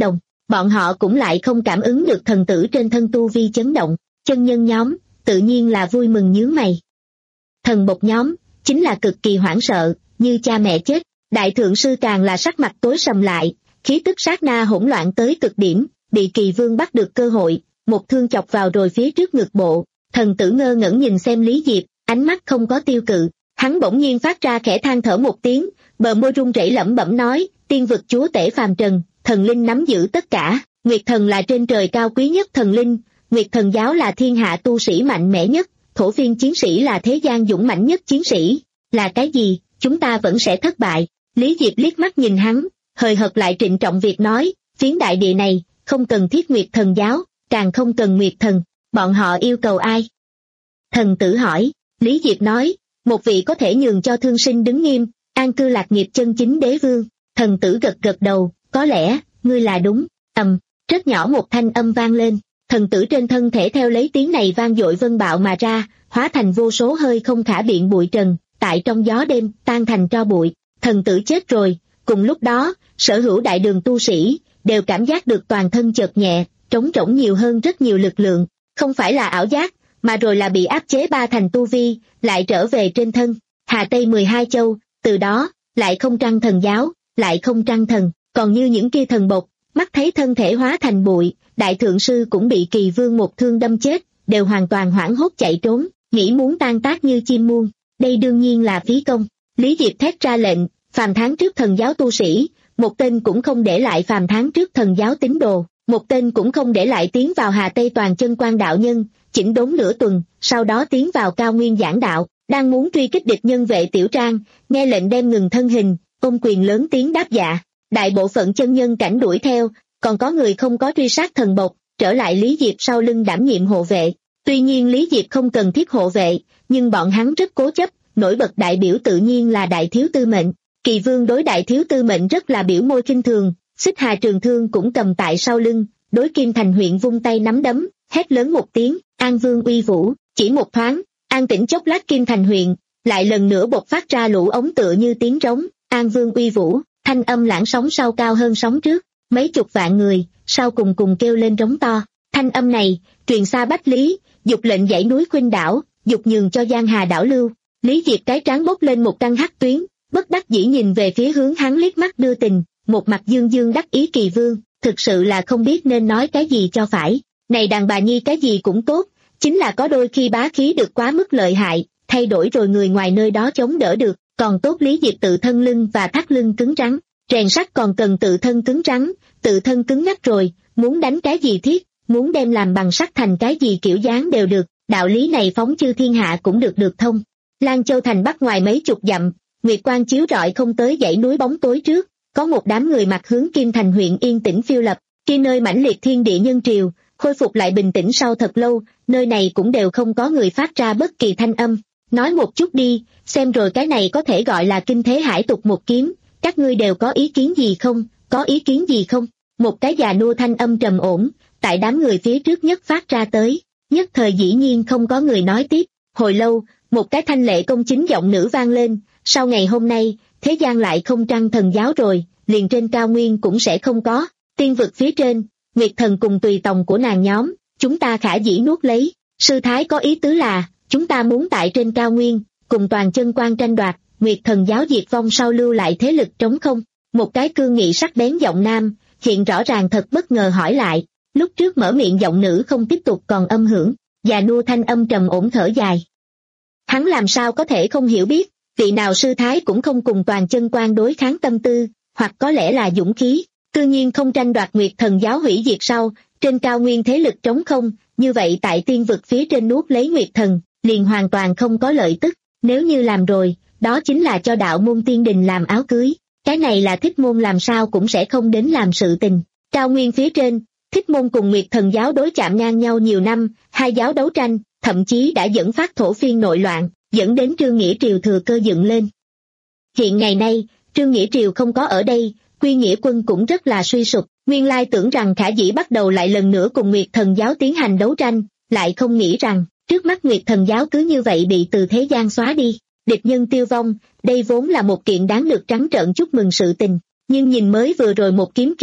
bọn họ cũng lại không cảm ứng được thần tử trên thân tu vi chấn động. Chân nhân nhóm, tự nhiên là vui mừng nhướng mày. Thần bộc nhóm, chính là cực kỳ hoảng sợ, như cha mẹ chết. Đại thượng sư càng là sắc mặt tối sầm lại, khí tức sát na hỗn loạn tới cực điểm, bị Kỳ Vương bắt được cơ hội, một thương chọc vào rồi phía trước ngực bộ. Thần tử ngơ ngẩn nhìn xem Lý Diệp, ánh mắt không có tiêu cự. Hắn bỗng nhiên phát ra khẽ than thở một tiếng, bờ môi run rẩy lẩm bẩm nói, tiên vực chúa tể phàm trần, thần linh nắm giữ tất cả, Nguyệt thần là trên trời cao quý nhất thần linh, Nguyệt thần giáo là thiên hạ tu sĩ mạnh mẽ nhất, thổ phiên chiến sĩ là thế gian dũng mãnh nhất chiến sĩ. Là cái gì, chúng ta vẫn sẽ thất bại. Lý Diệp liếc mắt nhìn hắn, hời hợt lại trịnh trọng việc nói, phiến đại địa này, không cần thiết Nguyệt thần giáo, càng không cần Nguyệt thần, bọn họ yêu cầu ai? Thần tử hỏi. Lý Diệp nói, một vị có thể nhường cho thương sinh đứng nghiêm, an cư lạc nghiệp chân chính đế vương. Thần tử gật gật đầu, có lẽ, ngươi là đúng. Ầm, rất nhỏ một thanh âm vang lên, thần tử trên thân thể theo lấy tiếng này vang dội vân bạo mà ra, hóa thành vô số hơi không khả biện bụi trần, tại trong gió đêm, tan thành tro bụi. Thần tử chết rồi. Cùng lúc đó, sở hữu đại đường tu sĩ, đều cảm giác được toàn thân chợt nhẹ, trống rỗng nhiều hơn rất nhiều lực lượng, không phải là ảo giác, mà rồi là bị áp chế ba thành tu vi, lại trở về trên thân. Hà Tây mười hai châu, từ đó, lại không trăng thần giáo, lại không trăng thần, còn như những kia thần bộc, mắt thấy thân thể hóa thành bụi, đại thượng sư cũng bị Kỳ Vương một thương đâm chết, đều hoàn toàn hoảng hốt chạy trốn, nghĩ muốn tan tác như chim muôn. Đây đương nhiên là phí công. Lý Diệp thét ra lệnh, phàm tháng trước thần giáo tu sĩ, một tên cũng không để lại phàm tháng trước thần giáo tín đồ, một tên cũng không để lại tiến vào Hà Tây toàn chân quan đạo nhân, chỉnh đốn nửa tuần, sau đó tiến vào cao nguyên giảng đạo, đang muốn truy kích địch nhân Vệ Tiểu Trang, nghe lệnh đem ngừng thân hình, ôm quyền lớn tiếng đáp dạ. Đại bộ phận chân nhân cảnh đuổi theo, còn có người không có truy sát thần bộc, trở lại Lý Diệp sau lưng đảm nhiệm hộ vệ. Tuy nhiên Lý Diệp không cần thiết hộ vệ, nhưng bọn hắn rất cố chấp, nổi bật đại biểu tự nhiên là đại thiếu tư mệnh. Kỳ Vương đối đại thiếu tư mệnh rất là biểu môi khinh thường, Xích Hà trường thương cũng cầm tại sau lưng, đối Kim Thành huyện vung tay nắm đấm, hét lớn một tiếng, An Vương uy vũ. Chỉ một thoáng, an tĩnh chốc lát Kim Thành huyện, lại lần nữa bộc phát ra lũ ống tựa như tiếng trống, An Vương uy vũ, thanh âm lãng sóng sau cao hơn sóng trước, mấy chục vạn người, sau cùng cùng kêu lên trống to. Thanh âm này, truyền xa Bách Lý, dục lệnh dãy núi khuynh đảo, dục nhường cho Giang Hà đảo lưu. Lý Diệp cái trán bốc lên một trăng hắc tuyến, bất đắc dĩ nhìn về phía hướng hắn liếc mắt đưa tình, một mặt dương dương đắc ý Kỳ Vương, thực sự là không biết nên nói cái gì cho phải. Này đàn bà nhi cái gì cũng tốt, chính là có đôi khi bá khí được quá mức lợi hại, thay đổi rồi người ngoài nơi đó chống đỡ được, còn tốt Lý Diệp tự thân lưng và thắt lưng cứng rắn, rèn sắt còn cần tự thân cứng rắn, tự thân cứng ngắc rồi, muốn đánh cái gì thiết, muốn đem làm bằng sắt thành cái gì kiểu dáng đều được, đạo lý này phóng chư thiên hạ cũng được được thông. Lan Châu thành bắc ngoài mấy chục dặm, nguyệt quang chiếu rọi không tới dãy núi bóng tối trước, có một đám người mặt hướng Kim Thành huyện yên tĩnh phiêu lập, khi nơi mãnh liệt thiên địa nhân triều, khôi phục lại bình tĩnh sau thật lâu, nơi này cũng đều không có người phát ra bất kỳ thanh âm. Nói một chút đi, xem rồi cái này có thể gọi là kinh thế hải tục một kiếm, các ngươi đều có ý kiến gì không, có ý kiến gì không? Một cái già nua thanh âm trầm ổn, tại đám người phía trước nhất phát ra tới, nhất thời dĩ nhiên không có người nói tiếp. Hồi lâu, một cái thanh lệ công chính giọng nữ vang lên, sau ngày hôm nay, thế gian lại không trăng thần giáo rồi, liền trên cao nguyên cũng sẽ không có, tiên vực phía trên, Nguyệt thần cùng tùy tòng của nàng nhóm, chúng ta khả dĩ nuốt lấy. Sư thái có ý tứ là, chúng ta muốn tại trên cao nguyên, cùng toàn chân quan tranh đoạt, Nguyệt thần giáo diệt vong sau lưu lại thế lực trống không. Một cái cương nghị sắc bén giọng nam, hiện rõ ràng thật bất ngờ hỏi lại, lúc trước mở miệng giọng nữ không tiếp tục còn âm hưởng, già nua thanh âm trầm ổn thở dài. Hắn làm sao có thể không hiểu biết, vị nào sư thái cũng không cùng toàn chân quan đối kháng tâm tư, hoặc có lẽ là dũng khí, cư nhiên không tranh đoạt Nguyệt thần giáo hủy diệt sau, trên cao nguyên thế lực trống không, như vậy tại tiên vực phía trên nuốt lấy Nguyệt thần, liền hoàn toàn không có lợi tức, nếu như làm rồi, đó chính là cho đạo môn tiên đình làm áo cưới, cái này là Thích Môn làm sao cũng sẽ không đến làm sự tình. Cao nguyên phía trên, Thích Môn cùng Nguyệt thần giáo đối chạm ngang nhau nhiều năm, hai giáo đấu tranh, thậm chí đã dẫn phát thổ phiên nội loạn, dẫn đến Trương Nghĩa Triều thừa cơ dựng lên. Hiện ngày nay, Trương Nghĩa Triều không có ở đây, Quy Nghĩa quân cũng rất là suy sụp, nguyên lai tưởng rằng khả dĩ bắt đầu lại lần nữa cùng Nguyệt thần giáo tiến hành đấu tranh, lại không nghĩ rằng, trước mắt Nguyệt thần giáo cứ như vậy bị từ thế gian xóa đi, địch nhân tiêu vong, đây vốn là một kiện đáng được trắng trợn chúc mừng sự tình, nhưng nhìn mới vừa rồi một kiếm kia,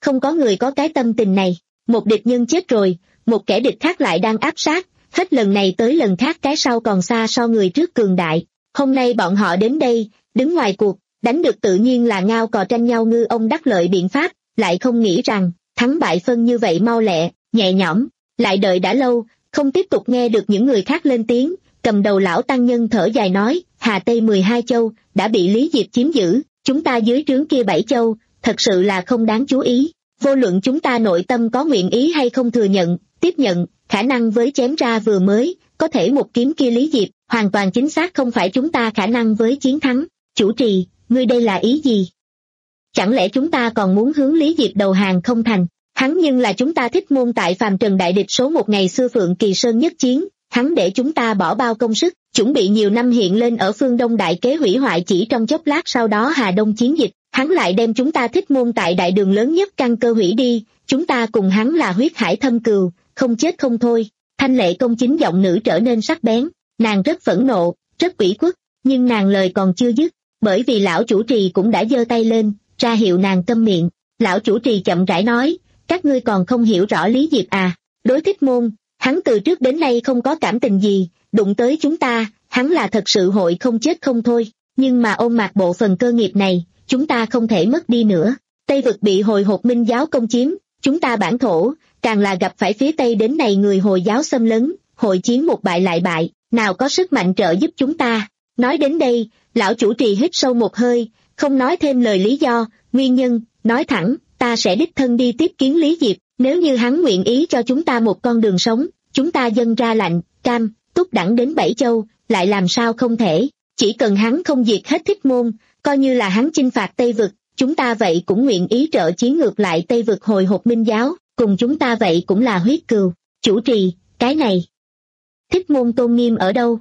không có người có cái tâm tình này. Một địch nhân chết rồi, một kẻ địch khác lại đang áp sát, hết lần này tới lần khác cái sau còn xa so người trước cường đại. Hôm nay bọn họ đến đây, đứng ngoài cuộc, đánh được tự nhiên là ngao cò tranh nhau ngư ông đắc lợi biện pháp, lại không nghĩ rằng, thắng bại phân như vậy mau lẹ, nhẹ nhõm, lại đợi đã lâu, không tiếp tục nghe được những người khác lên tiếng, cầm đầu lão tăng nhân thở dài nói, Hà Tây mười hai châu, đã bị Lý Diệp chiếm giữ, chúng ta dưới trướng kia bảy châu, thật sự là không đáng chú ý, vô luận chúng ta nội tâm có nguyện ý hay không thừa nhận, tiếp nhận, khả năng với chém ra vừa mới, có thể một kiếm kia Lý Diệp, hoàn toàn chính xác không phải chúng ta khả năng với chiến thắng. Chủ trì, ngươi đây là ý gì? Chẳng lẽ chúng ta còn muốn hướng Lý Diệp đầu hàng không thành? Hắn nhưng là chúng ta Thích Môn tại phàm trần đại địch số một ngày xưa Phượng Kỳ Sơn nhất chiến, hắn để chúng ta bỏ bao công sức, chuẩn bị nhiều năm hiện lên ở phương Đông đại kế hủy hoại chỉ trong chốc lát sau đó Hà Đông chiến dịch, hắn lại đem chúng ta Thích Môn tại đại đường lớn nhất căn cơ hủy đi, chúng ta cùng hắn là huyết hải thâm cừu, không chết không thôi. Thanh Lệ công chính giọng nữ trở nên sắc bén, nàng rất phẫn nộ, rất ủy khuất, nhưng nàng lời còn chưa dứt, bởi vì lão chủ trì cũng đã giơ tay lên, ra hiệu nàng câm miệng. Lão chủ trì chậm rãi nói, các ngươi còn không hiểu rõ Lý Diệp à, đối Thích Môn, hắn từ trước đến nay không có cảm tình gì, đụng tới chúng ta, hắn là thật sự hội không chết không thôi, nhưng mà ôm mặt bộ phần cơ nghiệp này, chúng ta không thể mất đi nữa. Tây vực bị Hồi Hột Minh giáo công chiếm, chúng ta bản thổ, càng là gặp phải phía Tây đến này người Hồi giáo xâm lấn, hội chiến một bại lại bại, nào có sức mạnh trợ giúp chúng ta. Nói đến đây, lão chủ trì hít sâu một hơi, không nói thêm lời lý do, nguyên nhân, nói thẳng, ta sẽ đích thân đi tiếp kiến Lý Diệp, nếu như hắn nguyện ý cho chúng ta một con đường sống, chúng ta dâng ra lạnh, cam, túc đẳng đến bảy châu, lại làm sao không thể, chỉ cần hắn không diệt hết Thích Môn, coi như là hắn chinh phạt Tây vực, chúng ta vậy cũng nguyện ý trợ chiến ngược lại Tây vực Hồi Hột Minh giáo, cùng chúng ta vậy cũng là huyết cừu. Chủ trì, cái này, Thích Môn tôn nghiêm ở đâu?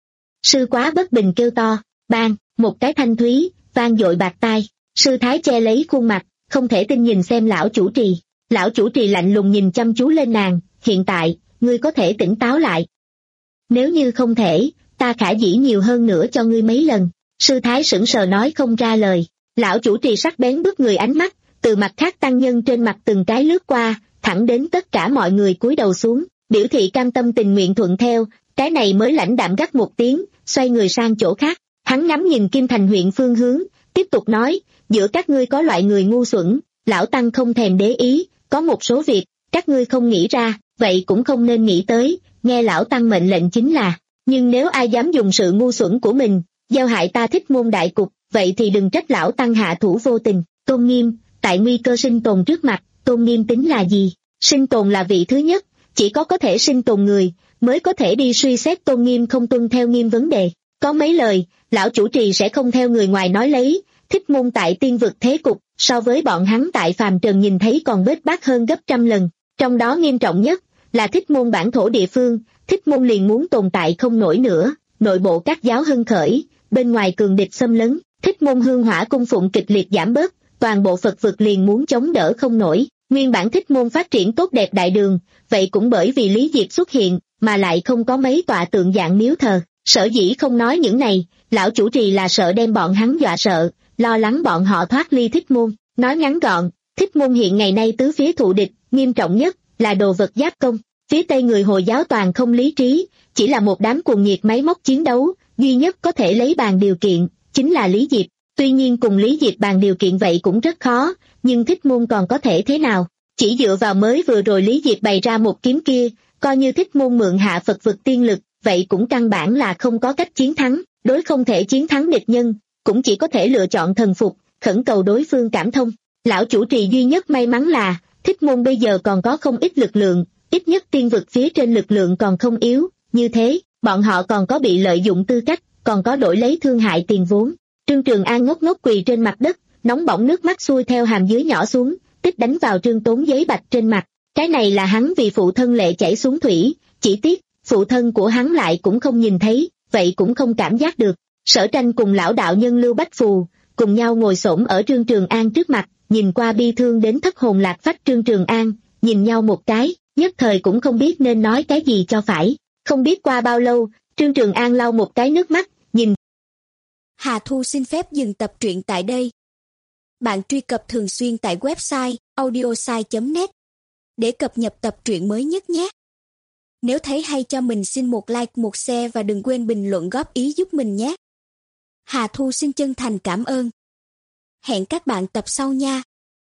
Sư quá bất bình kêu to, bang, một cái thanh thúy, vang dội bạc tai, sư thái che lấy khuôn mặt, không thể tin nhìn xem lão chủ trì. Lão chủ trì lạnh lùng nhìn chăm chú lên nàng, hiện tại, ngươi có thể tỉnh táo lại. Nếu như không thể, ta khả dĩ nhiều hơn nữa cho ngươi mấy lần. Sư thái sững sờ nói không ra lời. Lão chủ trì sắc bén bước người ánh mắt, từ mặt khác tăng nhân trên mặt từng cái lướt qua, thẳng đến tất cả mọi người cúi đầu xuống, biểu thị cam tâm tình nguyện thuận theo, cái này mới lãnh đạm gắt một tiếng, xoay người sang chỗ khác. Hắn ngắm nhìn Kim Thành huyện phương hướng, tiếp tục nói, giữa các ngươi có loại người ngu xuẩn, lão tăng không thèm để ý, có một số việc, các ngươi không nghĩ ra, vậy cũng không nên nghĩ tới, nghe lão tăng mệnh lệnh chính là, nhưng nếu ai dám dùng sự ngu xuẩn của mình, gieo hại ta Thích Môn đại cục, vậy thì đừng trách lão tăng hạ thủ vô tình. Tôn nghiêm, tại nguy cơ sinh tồn trước mặt, tôn nghiêm tính là gì? Sinh tồn là vị thứ nhất, chỉ có có thể sinh tồn người, mới có thể đi suy xét tôn nghiêm không tuân theo nghiêm vấn đề. Có mấy lời, lão chủ trì sẽ không theo người ngoài nói lấy, Thích Môn tại tiên vực thế cục, so với bọn hắn tại phàm trần nhìn thấy còn bết bát hơn gấp trăm lần. Trong đó nghiêm trọng nhất, là Thích Môn bản thổ địa phương, Thích Môn liền muốn tồn tại không nổi nữa, nội bộ các giáo hưng khởi, bên ngoài cường địch xâm lấn, Thích Môn hương hỏa cung phụng kịch liệt giảm bớt, toàn bộ Phật vực liền muốn chống đỡ không nổi. Nguyên bản Thích Môn phát triển tốt đẹp đại đường, vậy cũng bởi vì Lý Diệp xuất hiện, mà lại không có mấy tọa tượng dạng miếu thờ. Sở dĩ không nói những này, lão chủ trì là sợ đem bọn hắn dọa sợ, lo lắng bọn họ thoát ly Thích Môn. Nói ngắn gọn, Thích Môn hiện ngày nay tứ phía thù địch, nghiêm trọng nhất là đồ vật giáp công. Phía Tây người Hồi giáo toàn không lý trí, chỉ là một đám cuồng nhiệt máy móc chiến đấu, duy nhất có thể lấy bàn điều kiện, chính là Lý Diệp. Tuy nhiên cùng Lý Diệp bàn điều kiện vậy cũng rất khó, nhưng Thích Môn còn có thể thế nào? Chỉ dựa vào mới vừa rồi Lý Diệp bày ra một kiếm kia, coi như Thích Môn mượn hạ Phật vực tiên lực, vậy cũng căn bản là không có cách chiến thắng. Đối không thể chiến thắng địch nhân, cũng chỉ có thể lựa chọn thần phục, khẩn cầu đối phương cảm thông. Lão chủ trì duy nhất may mắn là, Thích Môn bây giờ còn có không ít lực lượng, ít nhất tiên vực phía trên lực lượng còn không yếu, như thế, bọn họ còn có bị lợi dụng tư cách, còn có đổi lấy thương hại tiền vốn. Trương Trường An ngốc ngốc quỳ trên mặt đất, nóng bỏng nước mắt xuôi theo hàm dưới nhỏ xuống, tích đánh vào Trương Tốn giấy bạch trên mặt. Cái này là hắn vì phụ thân lệ chảy xuống thủy, chỉ tiếc, phụ thân của hắn lại cũng không nhìn thấy, vậy cũng không cảm giác được. Sở Tranh cùng lão đạo nhân Lưu Bách Phù, cùng nhau ngồi xổm ở Trương Trường An trước mặt, nhìn qua bi thương đến thất hồn lạc phách Trương Trường An, nhìn nhau một cái, nhất thời cũng không biết nên nói cái gì cho phải. Không biết qua bao lâu, Trương Trường An lau một cái nước mắt, nhìn. Hà Thu xin phép dừng tập truyện tại đây. bạn truy cập thường xuyên tại website audiosai chấm net để cập nhật tập truyện mới nhất nhé. Nếu thấy hay cho mình xin một like, một share và đừng quên bình luận góp ý giúp mình nhé. Hà Thu xin chân thành cảm ơn. Hẹn các bạn tập sau nha.